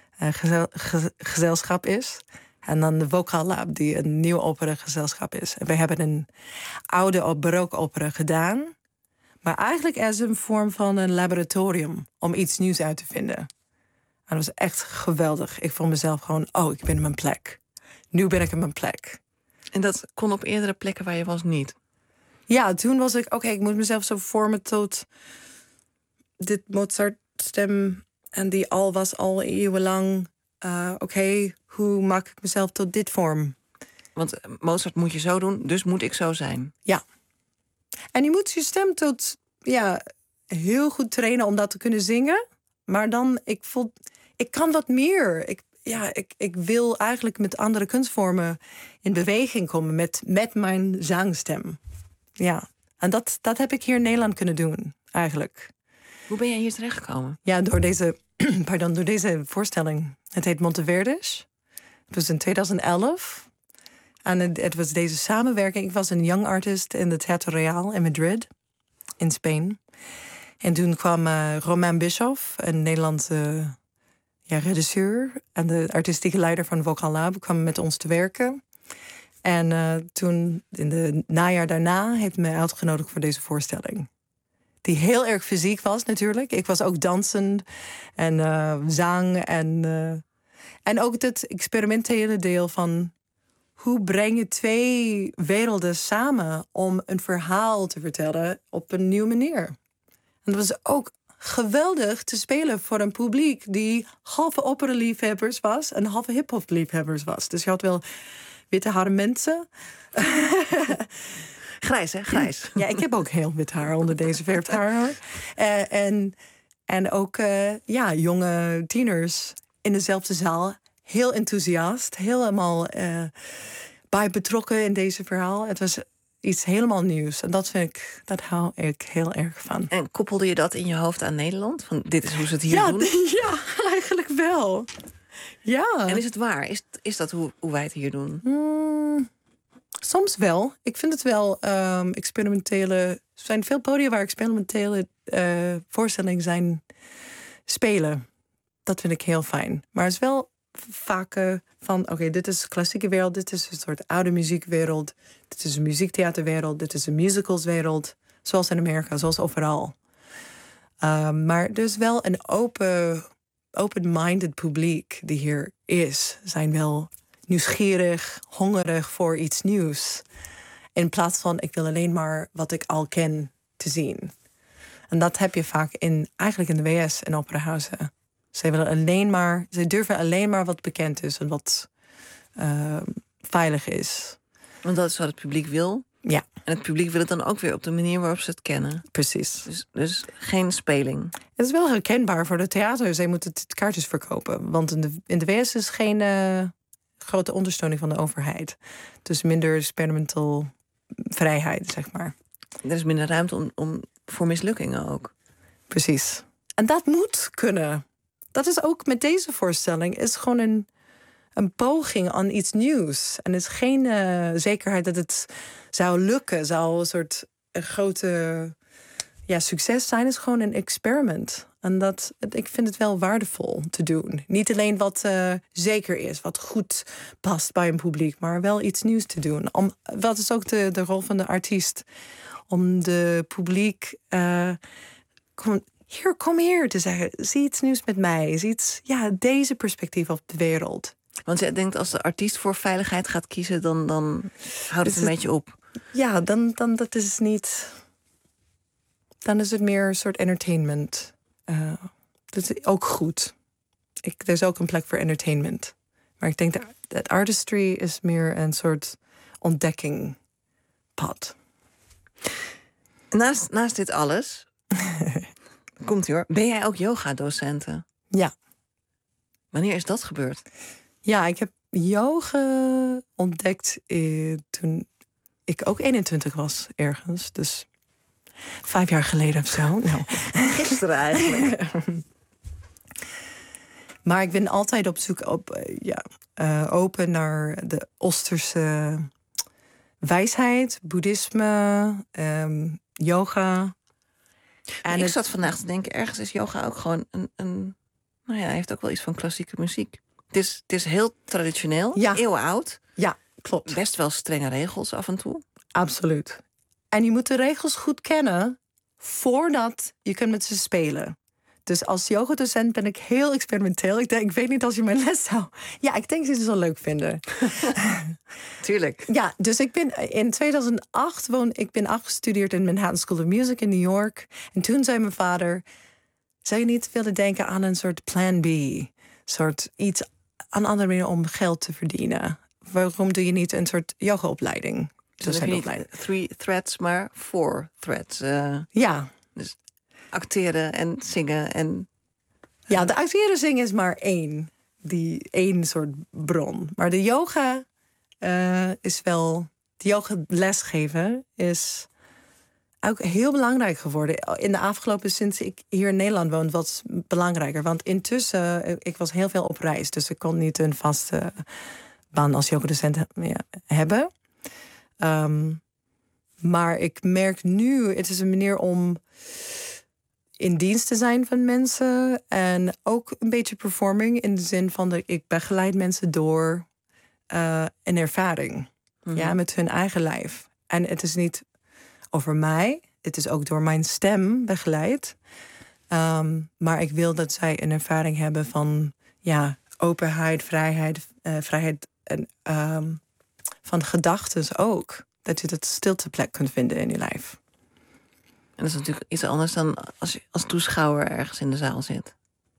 gezelschap is, en dan de Vocal Lab, die een nieuw operagezelschap is. En wij hebben een oude barokopera gedaan, maar eigenlijk als een vorm van een laboratorium om iets nieuws uit te vinden. En dat was echt geweldig. Ik vond mezelf gewoon, ik ben in mijn plek. Nu ben ik in mijn plek. En dat kon op eerdere plekken waar je was niet? Ja, toen was ik, ik moet mezelf zo vormen tot dit Mozart-stem. En die was al eeuwenlang, hoe maak ik mezelf tot dit vorm? Want Mozart moet je zo doen, dus moet ik zo zijn. Ja. En je moet je stem tot, heel goed trainen om dat te kunnen zingen. Maar dan, ik kan wat meer. Ik wil eigenlijk met andere kunstvormen in beweging komen met mijn zangstem. Ja, en dat heb ik hier in Nederland kunnen doen, eigenlijk. Hoe ben jij hier terechtgekomen? Ja, door deze voorstelling. Het heet Monteverdes. Het was in 2011. En het was deze samenwerking. Ik was een young artist in de Teatro Real in Madrid, in Spanje. En toen kwam Romain Bischoff, een Nederlandse regisseur en de artistieke leider van Vocal Lab, kwam met ons te werken. En toen, in de najaar daarna, heeft mij uitgenodigd voor deze voorstelling. Die heel erg fysiek was natuurlijk. Ik was ook dansend en zang. En ook het experimentele deel van hoe breng je twee werelden samen om een verhaal te vertellen op een nieuwe manier. En dat was ook geweldig te spelen voor een publiek die halve opera-liefhebbers was en halve hip-hop-liefhebbers was. Dus je had wel witte haren mensen. Grijs, hè? Grijs. Ja, ik heb ook heel wit haar onder deze verfd haar. En ook jonge tieners in dezelfde zaal. Heel enthousiast. Helemaal bij betrokken in deze verhaal. Het was iets helemaal nieuws. En dat hou ik heel erg van. En koppelde je dat in je hoofd aan Nederland? Van dit is hoe ze het hier doen? Ja, eigenlijk wel. Ja. En is het waar? Is dat hoe wij het hier doen? Soms wel. Ik vind het wel experimentele. Er zijn veel podia waar experimentele voorstellingen zijn spelen. Dat vind ik heel fijn. Maar het is wel vaak van dit is klassieke wereld, dit is een soort oude muziekwereld, dit is een muziektheaterwereld, dit is een musicalswereld. Zoals in Amerika, zoals overal. Maar dus wel een open-minded publiek die hier is. Zijn wel nieuwsgierig, hongerig voor iets nieuws. In plaats van, ik wil alleen maar wat ik al ken te zien. En dat heb je vaak eigenlijk in de VS in operahuizen. Ze durven alleen maar wat bekend is en wat veilig is. Want dat is wat het publiek wil. Ja. En het publiek wil het dan ook weer op de manier waarop ze het kennen. Precies. Dus geen speling. Het is wel herkenbaar voor de theater. Zij moeten kaartjes verkopen. Want in de VS is geen grote ondersteuning van de overheid. Dus minder experimental vrijheid, zeg maar. Er is minder ruimte om voor mislukkingen ook. Precies. En dat moet kunnen. Dat is ook met deze voorstelling. Is gewoon een poging aan iets nieuws. En er is geen zekerheid dat het zou lukken. Zou een grote succes zijn. Het is gewoon een experiment. En ik vind het wel waardevol te doen. Niet alleen wat zeker is, wat goed past bij een publiek, maar wel iets nieuws te doen. Wat is ook de rol van de artiest? Om de publiek kom hier te zeggen. Zie iets nieuws met mij. Zie deze perspectief op de wereld. Want jij denkt, als de artiest voor veiligheid gaat kiezen, dan houdt het een beetje op. Ja, dan dat is niet. Dan is het meer een soort entertainment. Dat is ook goed. Er is ook een plek voor entertainment. Maar ik denk dat artistry is meer een soort ontdekkingpad. Naast dit alles, komt-ie hoor, ben jij ook yoga-docente? Ja. Wanneer is dat gebeurd? Ja, ik heb yoga ontdekt toen ik ook 21 was ergens. Dus 5 jaar geleden of zo. Nou. Gisteren eigenlijk. Maar ik ben altijd op zoek open naar de Oosterse wijsheid, boeddhisme, yoga. En ik zat vandaag te denken, ergens is yoga ook gewoon hij heeft ook wel iets van klassieke muziek. Het is heel traditioneel, eeuwenoud. Ja, klopt. Best wel strenge regels af en toe. Absoluut. En je moet de regels goed kennen voordat je kunt met ze spelen. Dus als yogadocent ben ik heel experimenteel. Ik weet niet als je mijn les zou. Ja, ik denk dat ze het wel leuk vinden. Tuurlijk. Ja, dus ik ben in 2008 afgestudeerd in Manhattan School of Music in New York. En toen zei mijn vader, zou je niet willen denken aan een soort plan B? Soort iets aan andere manier om geld te verdienen. Waarom doe je niet een soort yogaopleiding? Dus niet 3 threads, maar 4 threads. Ja. Dus acteren en zingen en... Ja, de acteren zingen is maar één soort bron. Maar de yoga is wel... De yoga lesgeven is ook heel belangrijk geworden. In de afgelopen, sinds ik hier in Nederland woon, was het belangrijker. Want intussen, ik was heel veel op reis. Dus ik kon niet een vaste baan als yogadocent hebben. Maar ik merk nu, het is een manier om in dienst te zijn van mensen. En ook een beetje performing in de zin van dat ik begeleid mensen door een ervaring. Mm-hmm. Ja, met hun eigen lijf. En het is niet over mij. Het is ook door mijn stem begeleid. Maar ik wil dat zij een ervaring hebben van openheid, vrijheid en van gedachten ook. Dat je dat stilteplek kunt vinden in je lijf. En dat is natuurlijk iets anders dan als je als toeschouwer ergens in de zaal zit.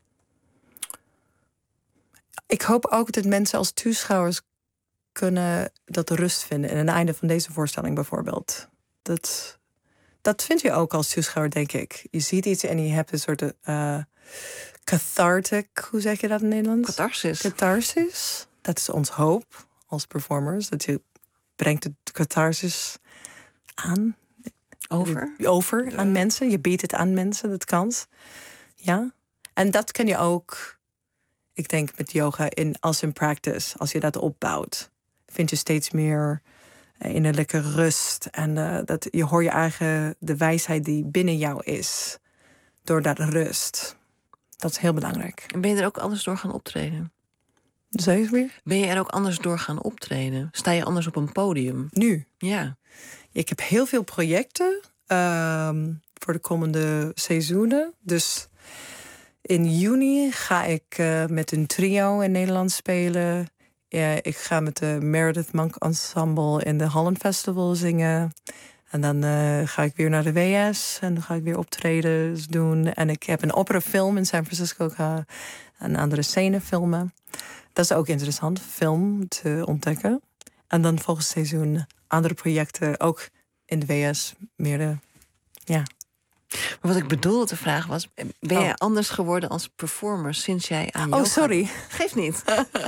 Ik hoop ook dat mensen als toeschouwers kunnen dat rust vinden. En aan het einde van deze voorstelling bijvoorbeeld. Dat vind je ook als toeschouwer, denk ik. Je ziet iets en je hebt een soort cathartic, hoe zeg je dat in Nederlands? Catharsis. Dat is ons hoop als performers. Dat je brengt de catharsis aan. Over aan mensen. Je biedt het aan mensen, dat kan. Ja. En dat kun je ook, ik denk met yoga, als in practice. Als je dat opbouwt, vind je steeds meer innerlijke rust. En dat je hoort je eigen, de wijsheid die binnen jou is. Door dat rust. Dat is heel belangrijk. En ben je er ook anders door gaan optreden? Zeg je weer? Ben je er ook anders door gaan optreden? Sta je anders op een podium? Nu? Ja. Ik heb heel veel projecten voor de komende seizoenen. Dus in juni ga ik met een trio in Nederland spelen. Ik ga met de Meredith Monk Ensemble in de Holland Festival zingen. En dan ga ik weer naar de WS en dan ga ik weer optredens doen. En ik heb een operafilm in San Francisco. Ik ga een andere scène filmen. Dat is ook interessant, film te ontdekken. En dan volgend seizoen andere projecten, ook in de WS. Ja. Maar wat ik bedoelde te vragen was... ben jij anders geworden als performer sinds jij aan yoga... Oh, sorry. Geeft niet.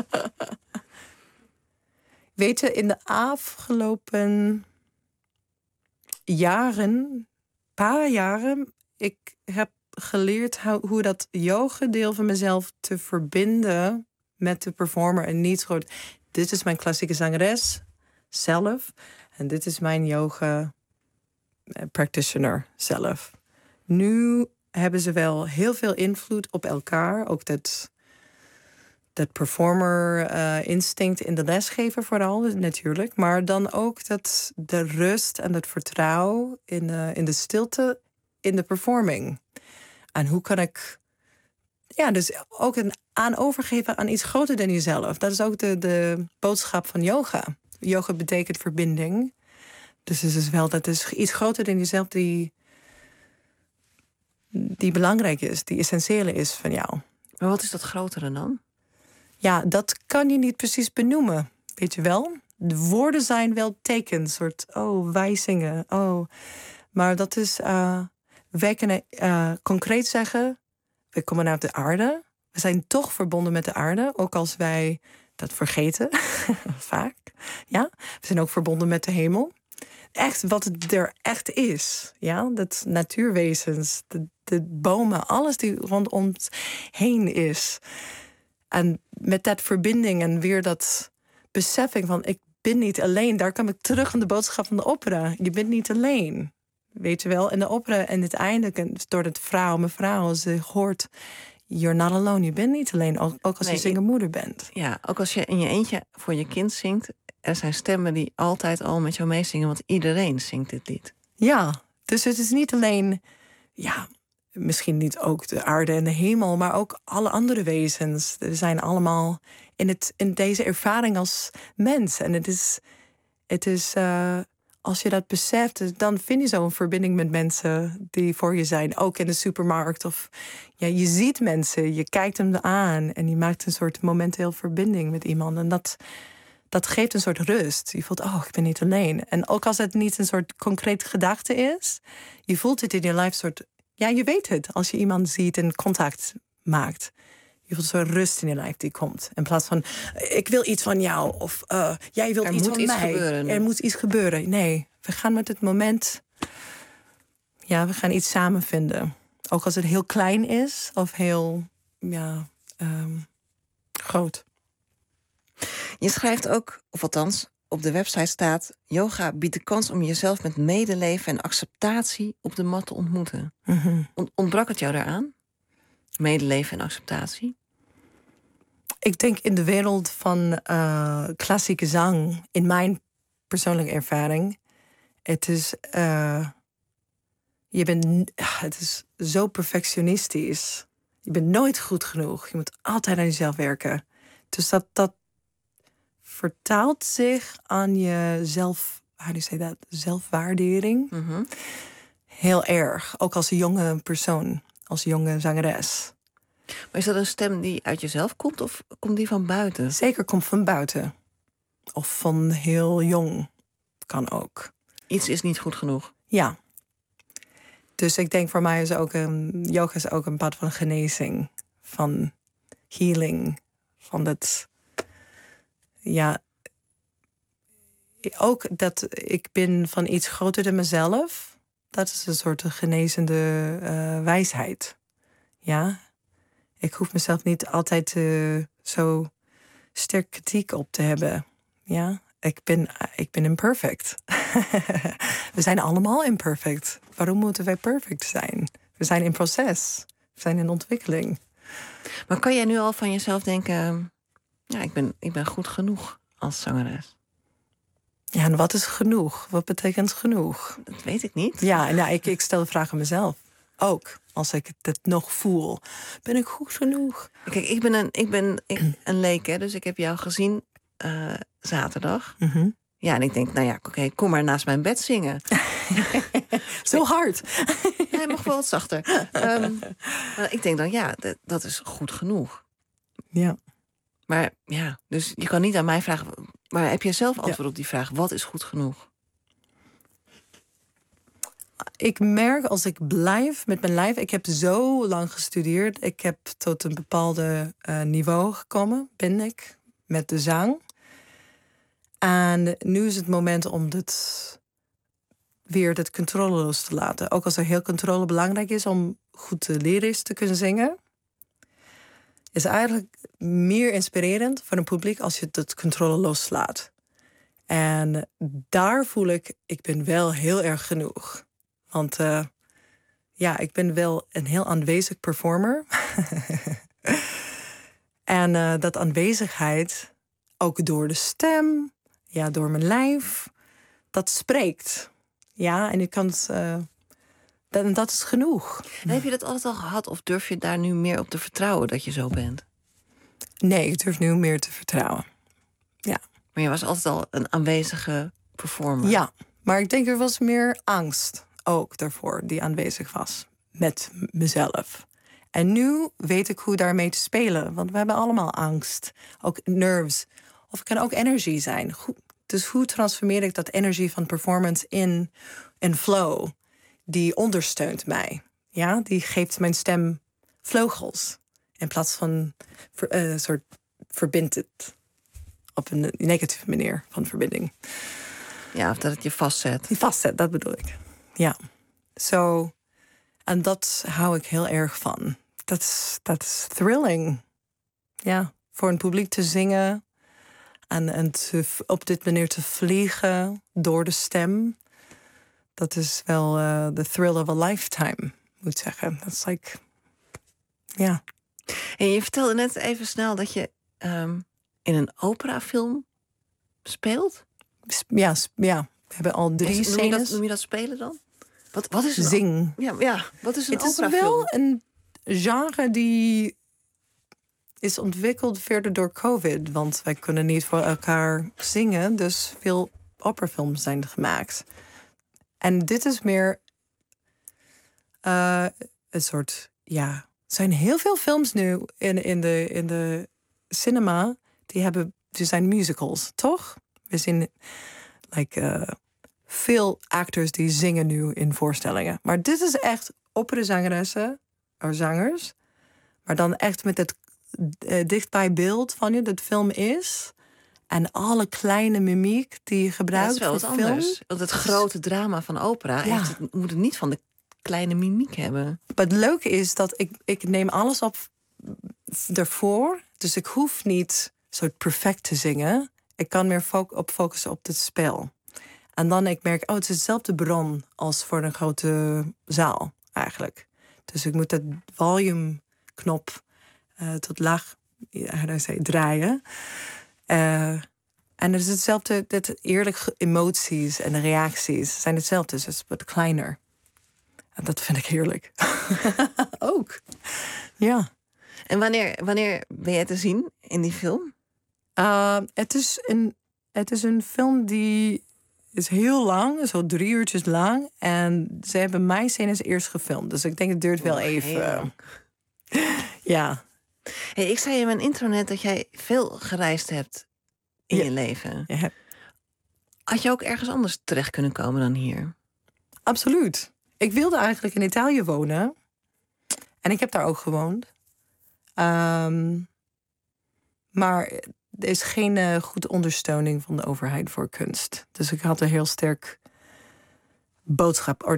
Weet je, in de afgelopen paar jaren... ik heb geleerd hoe dat yoga-deel van mezelf te verbinden met de performer. En niet gewoon, dit is mijn klassieke zangeres zelf. En dit is mijn yoga practitioner zelf. Nu hebben ze wel heel veel invloed op elkaar. Ook dat performer instinct in de lesgever vooral, natuurlijk. Maar dan ook de rust en het vertrouwen in de stilte in de performing. En hoe kan ik... Ja, dus ook aan overgeven aan iets groter dan jezelf. Dat is ook de boodschap van yoga. Yoga betekent verbinding. Dus het is wel, dat is iets groter dan jezelf die belangrijk is, die essentiële is van jou. Maar wat is dat grotere dan? Ja, dat kan je niet precies benoemen, weet je wel. De woorden zijn wel tekens, soort, wij zingen, Maar dat is, wij kunnen concreet zeggen, we komen uit de aarde. We zijn toch verbonden met de aarde, ook als wij dat vergeten, vaak. Ja, we zijn ook verbonden met de hemel. Echt wat het er echt is. Ja, dat natuurwezens, de bomen, alles die rond ons heen is. En met dat verbinding en weer dat beseffing van ik ben niet alleen. Daar kom ik terug aan de boodschap van de opera. Je bent niet alleen. Weet je wel? En de opera en het einde door het mevrouw, ze hoort, you're not alone. Je bent niet alleen, ook als je zingermoeder bent. Ja, ook als je in je eentje voor je kind zingt. Er zijn stemmen die altijd al met jou meezingen, want iedereen zingt dit lied. Ja, dus het is niet alleen, misschien niet ook de aarde en de hemel, maar ook alle andere wezens. We zijn allemaal in deze ervaring als mens. En het is als je dat beseft, dan vind je zo'n verbinding met mensen die voor je zijn. Ook in de supermarkt. Of je ziet mensen, je kijkt hem aan en je maakt een soort momenteel verbinding met iemand. En dat geeft een soort rust. Je voelt, ik ben niet alleen. En ook als het niet een soort concreet gedachte is, je voelt het in je lijf soort... Ja, je weet het als je iemand ziet en contact maakt. Je voelt zo'n rust in je lijf die komt. In plaats van, ik wil iets van jou. Of jij wilt iets van mij. Gebeuren. Er moet iets gebeuren. Nee, we gaan met het moment... Ja, we gaan iets samen vinden. Ook als het heel klein is. Of heel, groot. Je schrijft ook, of althans op de website staat... yoga biedt de kans om jezelf met medeleven en acceptatie op de mat te ontmoeten. Mm-hmm. Ontbrak het jou daaraan? Medeleven en acceptatie? Ik denk in de wereld van klassieke zang, in mijn persoonlijke ervaring, het is zo perfectionistisch. Je bent nooit goed genoeg. Je moet altijd aan jezelf werken. Dus dat vertaalt zich aan je zelfwaardering. Mm-hmm. Heel erg. Ook als een jonge persoon, als jonge zangeres. Maar is dat een stem die uit jezelf komt of komt die van buiten? Zeker komt van buiten. Of van heel jong. Kan ook. Iets is niet goed genoeg. Ja. Dus ik denk voor mij is ook yoga is ook een pad van genezing. Van healing. Van dat... Ja. Ook dat ik ben van iets groter dan mezelf. Dat is een soort genezende wijsheid. Ja. Ik hoef mezelf niet altijd zo sterk kritiek op te hebben. Ja, ik ben imperfect. We zijn allemaal imperfect. Waarom moeten wij perfect zijn? We zijn in proces. We zijn in ontwikkeling. Maar kan jij nu al van jezelf denken... ik ben goed genoeg als zangeres? Ja, en wat is genoeg? Wat betekent genoeg? Dat weet ik niet. Ja, nou, ik stel de vraag aan mezelf. Ook, als ik het nog voel. Ben ik goed genoeg? Kijk, ik ben een leek, hè, dus ik heb jou gezien zaterdag. Mhm. Ja, en ik denk, nou ja, oké, kom maar naast mijn bed zingen. Zo hard. Hij mag wel wat zachter. Maar ik denk dan, ja, dat is goed genoeg. Ja. Maar ja, dus je kan niet aan mij vragen... Maar heb jij zelf antwoord op die vraag? Wat is goed genoeg? Ik merk als ik blijf met mijn lijf... Ik heb zo lang gestudeerd. Ik heb tot een bepaalde niveau gekomen, ben ik, met de zang. En nu is het moment om weer het controle los te laten. Ook als er heel controle belangrijk is om goed lyrisch te kunnen zingen... is eigenlijk meer inspirerend voor een publiek als je het controle loslaat. En daar voel ik ben wel heel erg genoeg. Want ik ben wel een heel aanwezig performer. En dat aanwezigheid, ook door de stem, ja, door mijn lijf, dat spreekt. Ja, en je kan het... dat is genoeg. En heb je dat altijd al gehad? Of durf je daar nu meer op te vertrouwen dat je zo bent? Nee, ik durf nu meer te vertrouwen. Ja. Maar je was altijd al een aanwezige performer. Ja, maar ik denk er was meer angst ook daarvoor die aanwezig was. Met mezelf. En nu weet ik hoe daarmee te spelen. Want we hebben allemaal angst. Ook nerves. Of het kan ook energie zijn. Dus hoe transformeer ik dat energie van performance in flow? Die ondersteunt mij. Ja, die geeft mijn stem vleugels. In plaats van soort verbindt het. Op een negatieve manier van verbinding. Ja, of dat het je vastzet. Die vastzet, dat bedoel ik. Ja. Zo. En dat hou ik heel erg van. Dat is thrilling. Ja, voor een publiek te zingen. En op dit manier te vliegen door de stem. Dat is wel the thrill of a lifetime, moet ik zeggen. Dat is like, ja. En je vertelde net even snel dat je in een operafilm speelt. Ja, we hebben al 3 scènes. Noem je dat spelen dan? Wat is het? Zing. Ja, wat is een Het is operafilm? wel een genre die is ontwikkeld verder door COVID. Want wij kunnen niet voor elkaar zingen. Dus veel operafilms zijn gemaakt. En dit is meer een soort, ja... Er zijn heel veel films nu in de cinema die zijn musicals, toch? We zien veel actors die zingen nu in voorstellingen. Maar dit is echt operazangeressen, of zangers. Maar dan echt met het dichtbij beeld van je, dat film is... En alle kleine mimiek die je gebruikt voor voor film. film. Anders. Want het grote drama van opera moet het niet van de kleine mimiek hebben. Maar het leuke is dat ik neem alles op ervoor. Dus ik hoef niet zo perfect te zingen. Ik kan meer focussen op het spel. En dan ik merk, het is dezelfde bron als voor een grote zaal eigenlijk. Dus ik moet dat volume knop tot laag draaien. En het is hetzelfde, dat eerlijk emoties en de reacties zijn hetzelfde, dus het is wat kleiner. En dat vind ik heerlijk. Ook. Ja. En wanneer ben jij te zien in die film? Het is een film die is heel lang, zo 3 uurtjes lang. En ze hebben mijn scènes eerst gefilmd. Dus ik denk het duurt wel even. Ja. Hey, ik zei in mijn intro net dat jij veel gereisd hebt in je leven. Ja. Had je ook ergens anders terecht kunnen komen dan hier? Absoluut. Ik wilde eigenlijk in Italië wonen. En ik heb daar ook gewoond. Maar er is geen goede ondersteuning van de overheid voor kunst. Dus ik had een heel sterk boodschap,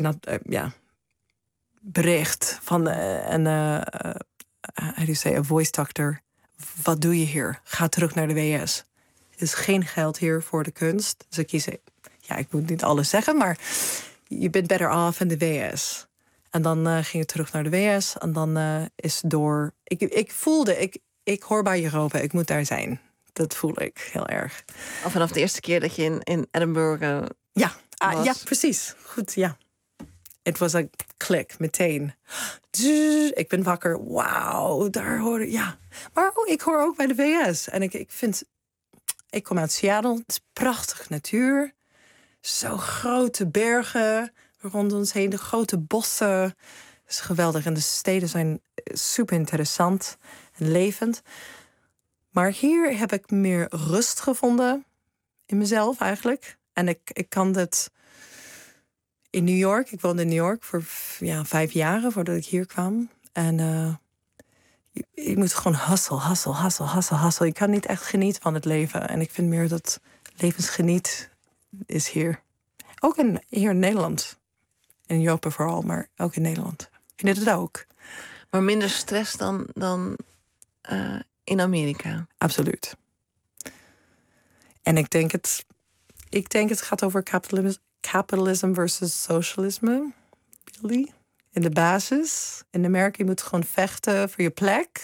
bericht van een voice doctor. Wat doe je hier? Ga terug naar de VS. Er is geen geld hier voor de kunst. Dus ik kies, ik moet niet alles zeggen, maar je bent better off in de VS. En dan ging ik terug naar de VS. En dan is door... Ik voelde, ik hoor bij Europa, ik moet daar zijn. Dat voel ik heel erg. Al vanaf de eerste keer dat je in Edinburgh was. Ja, precies. Goed, ja. Het was een klik, meteen. Ik ben wakker. Wauw, daar hoor ik... Ja. Maar ik hoor ook bij de VS. En ik kom uit Seattle. Het is prachtig natuur. Zo grote bergen rond ons heen. De grote bossen. Het is geweldig. En de steden zijn super interessant en levend. Maar hier heb ik meer rust gevonden in mezelf eigenlijk. En ik kan dat in New York. Ik woonde in New York voor 5 jaar voordat ik hier kwam. En je moet gewoon hustle. Je kan niet echt genieten van het leven. En ik vind meer dat levensgeniet is hier. Ook hier in Nederland. In Europa vooral, maar ook in Nederland. Ik vind het ook. Maar minder stress dan in Amerika. Absoluut. En ik denk het gaat over capitalism versus socialisme. Really? In de basis. In Amerika je moet gewoon vechten voor je plek.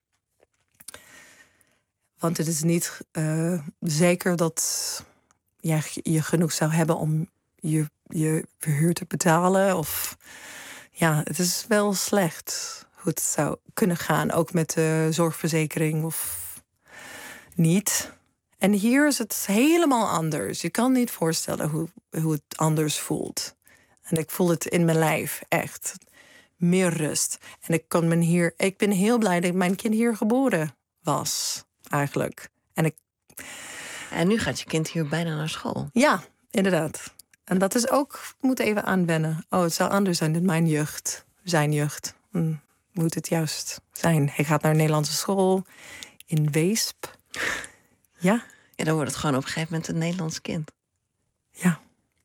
Want het is niet zeker dat je genoeg zou hebben om je verhuur te betalen. Of ja, het is wel slecht hoe het zou kunnen gaan. Ook met de zorgverzekering of niet. En hier is het helemaal anders. Je kan niet voorstellen hoe het anders voelt. En ik voel het in mijn lijf, echt. Meer rust. En ik ben heel blij dat mijn kind hier geboren was, eigenlijk. En nu gaat je kind hier bijna naar school. Ja, inderdaad. En dat is ook, moet even aanwennen. Oh, het zou anders zijn in mijn jeugd. Zijn jeugd. Moet het juist zijn. Hij gaat naar een Nederlandse school in Weesp. Ja. Ja, dan wordt het gewoon op een gegeven moment een Nederlands kind. Ja.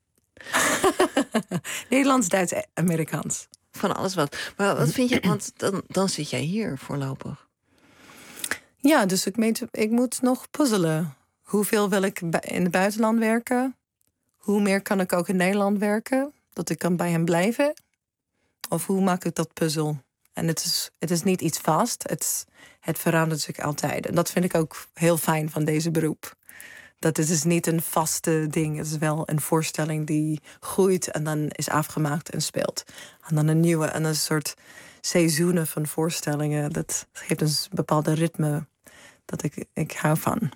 Nederlands, Duits, Amerikaans. Van alles wat. Maar wat vind je, want dan zit jij hier voorlopig. Ja, dus ik moet nog puzzelen. Hoeveel wil ik in het buitenland werken? Hoe meer kan ik ook in Nederland werken? Dat ik kan bij hem blijven? Of hoe maak ik dat puzzel? En het is niet iets vast. Het verandert zich altijd. En dat vind ik ook heel fijn van deze beroep. Dat het is niet een vaste ding. Het is wel een voorstelling die groeit en dan is afgemaakt en speelt. En dan een nieuwe en een soort seizoenen van voorstellingen. Dat geeft een bepaalde ritme dat ik hou van.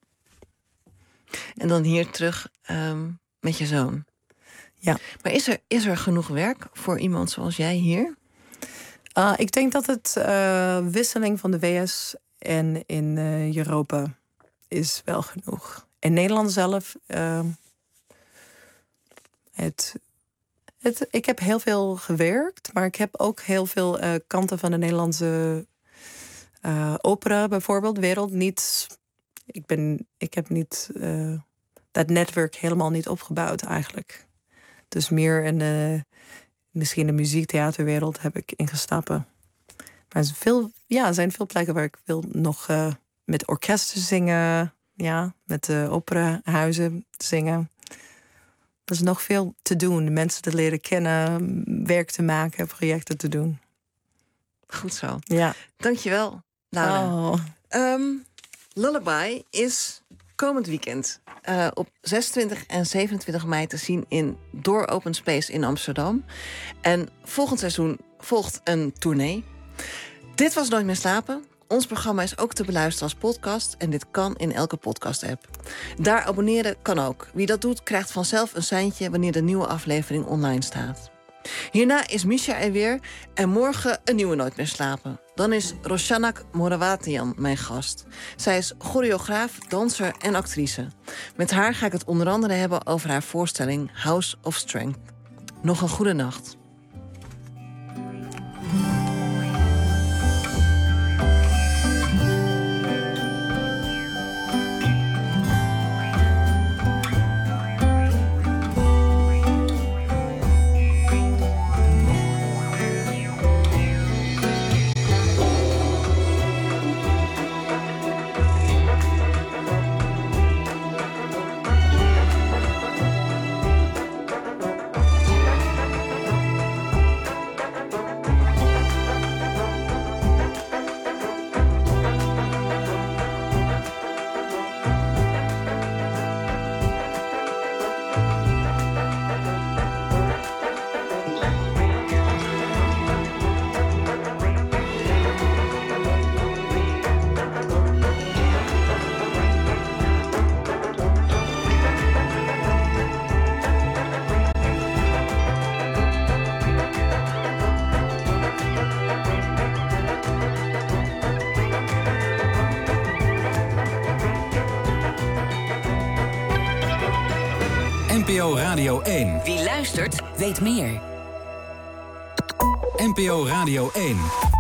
En dan hier terug met je zoon. Ja. Maar is er genoeg werk voor iemand zoals jij hier? Ik denk dat het wisseling van de VS en in Europa is wel genoeg. In Nederland zelf, ik heb heel veel gewerkt, maar ik heb ook heel veel kanten van de Nederlandse opera bijvoorbeeld, wereld niet. Ik heb niet dat netwerk helemaal niet opgebouwd eigenlijk. Dus meer in misschien de muziektheaterwereld heb ik ingestappen. Maar er zijn veel plekken waar ik wil nog met orkesten zingen. Ja, met de operahuizen zingen. Er is nog veel te doen. Mensen te leren kennen, werk te maken, projecten te doen. Goed zo. Ja. Dankjewel, Laura. Oh. Lullaby is komend weekend op 26 en 27 mei te zien in Door Open Space in Amsterdam. En volgend seizoen volgt een tournee. Dit was Nooit meer slapen. Ons programma is ook te beluisteren als podcast en dit kan in elke podcast-app. Daar abonneren kan ook. Wie dat doet, krijgt vanzelf een seintje wanneer de nieuwe aflevering online staat. Hierna is Misha er weer en morgen een nieuwe Nooit meer slapen. Dan is Roshanak Morawatian mijn gast. Zij is choreograaf, danser en actrice. Met haar ga ik het onder andere hebben over haar voorstelling House of Strength. Nog een goede nacht. NPO Radio 1. Wie luistert, weet meer. NPO Radio 1.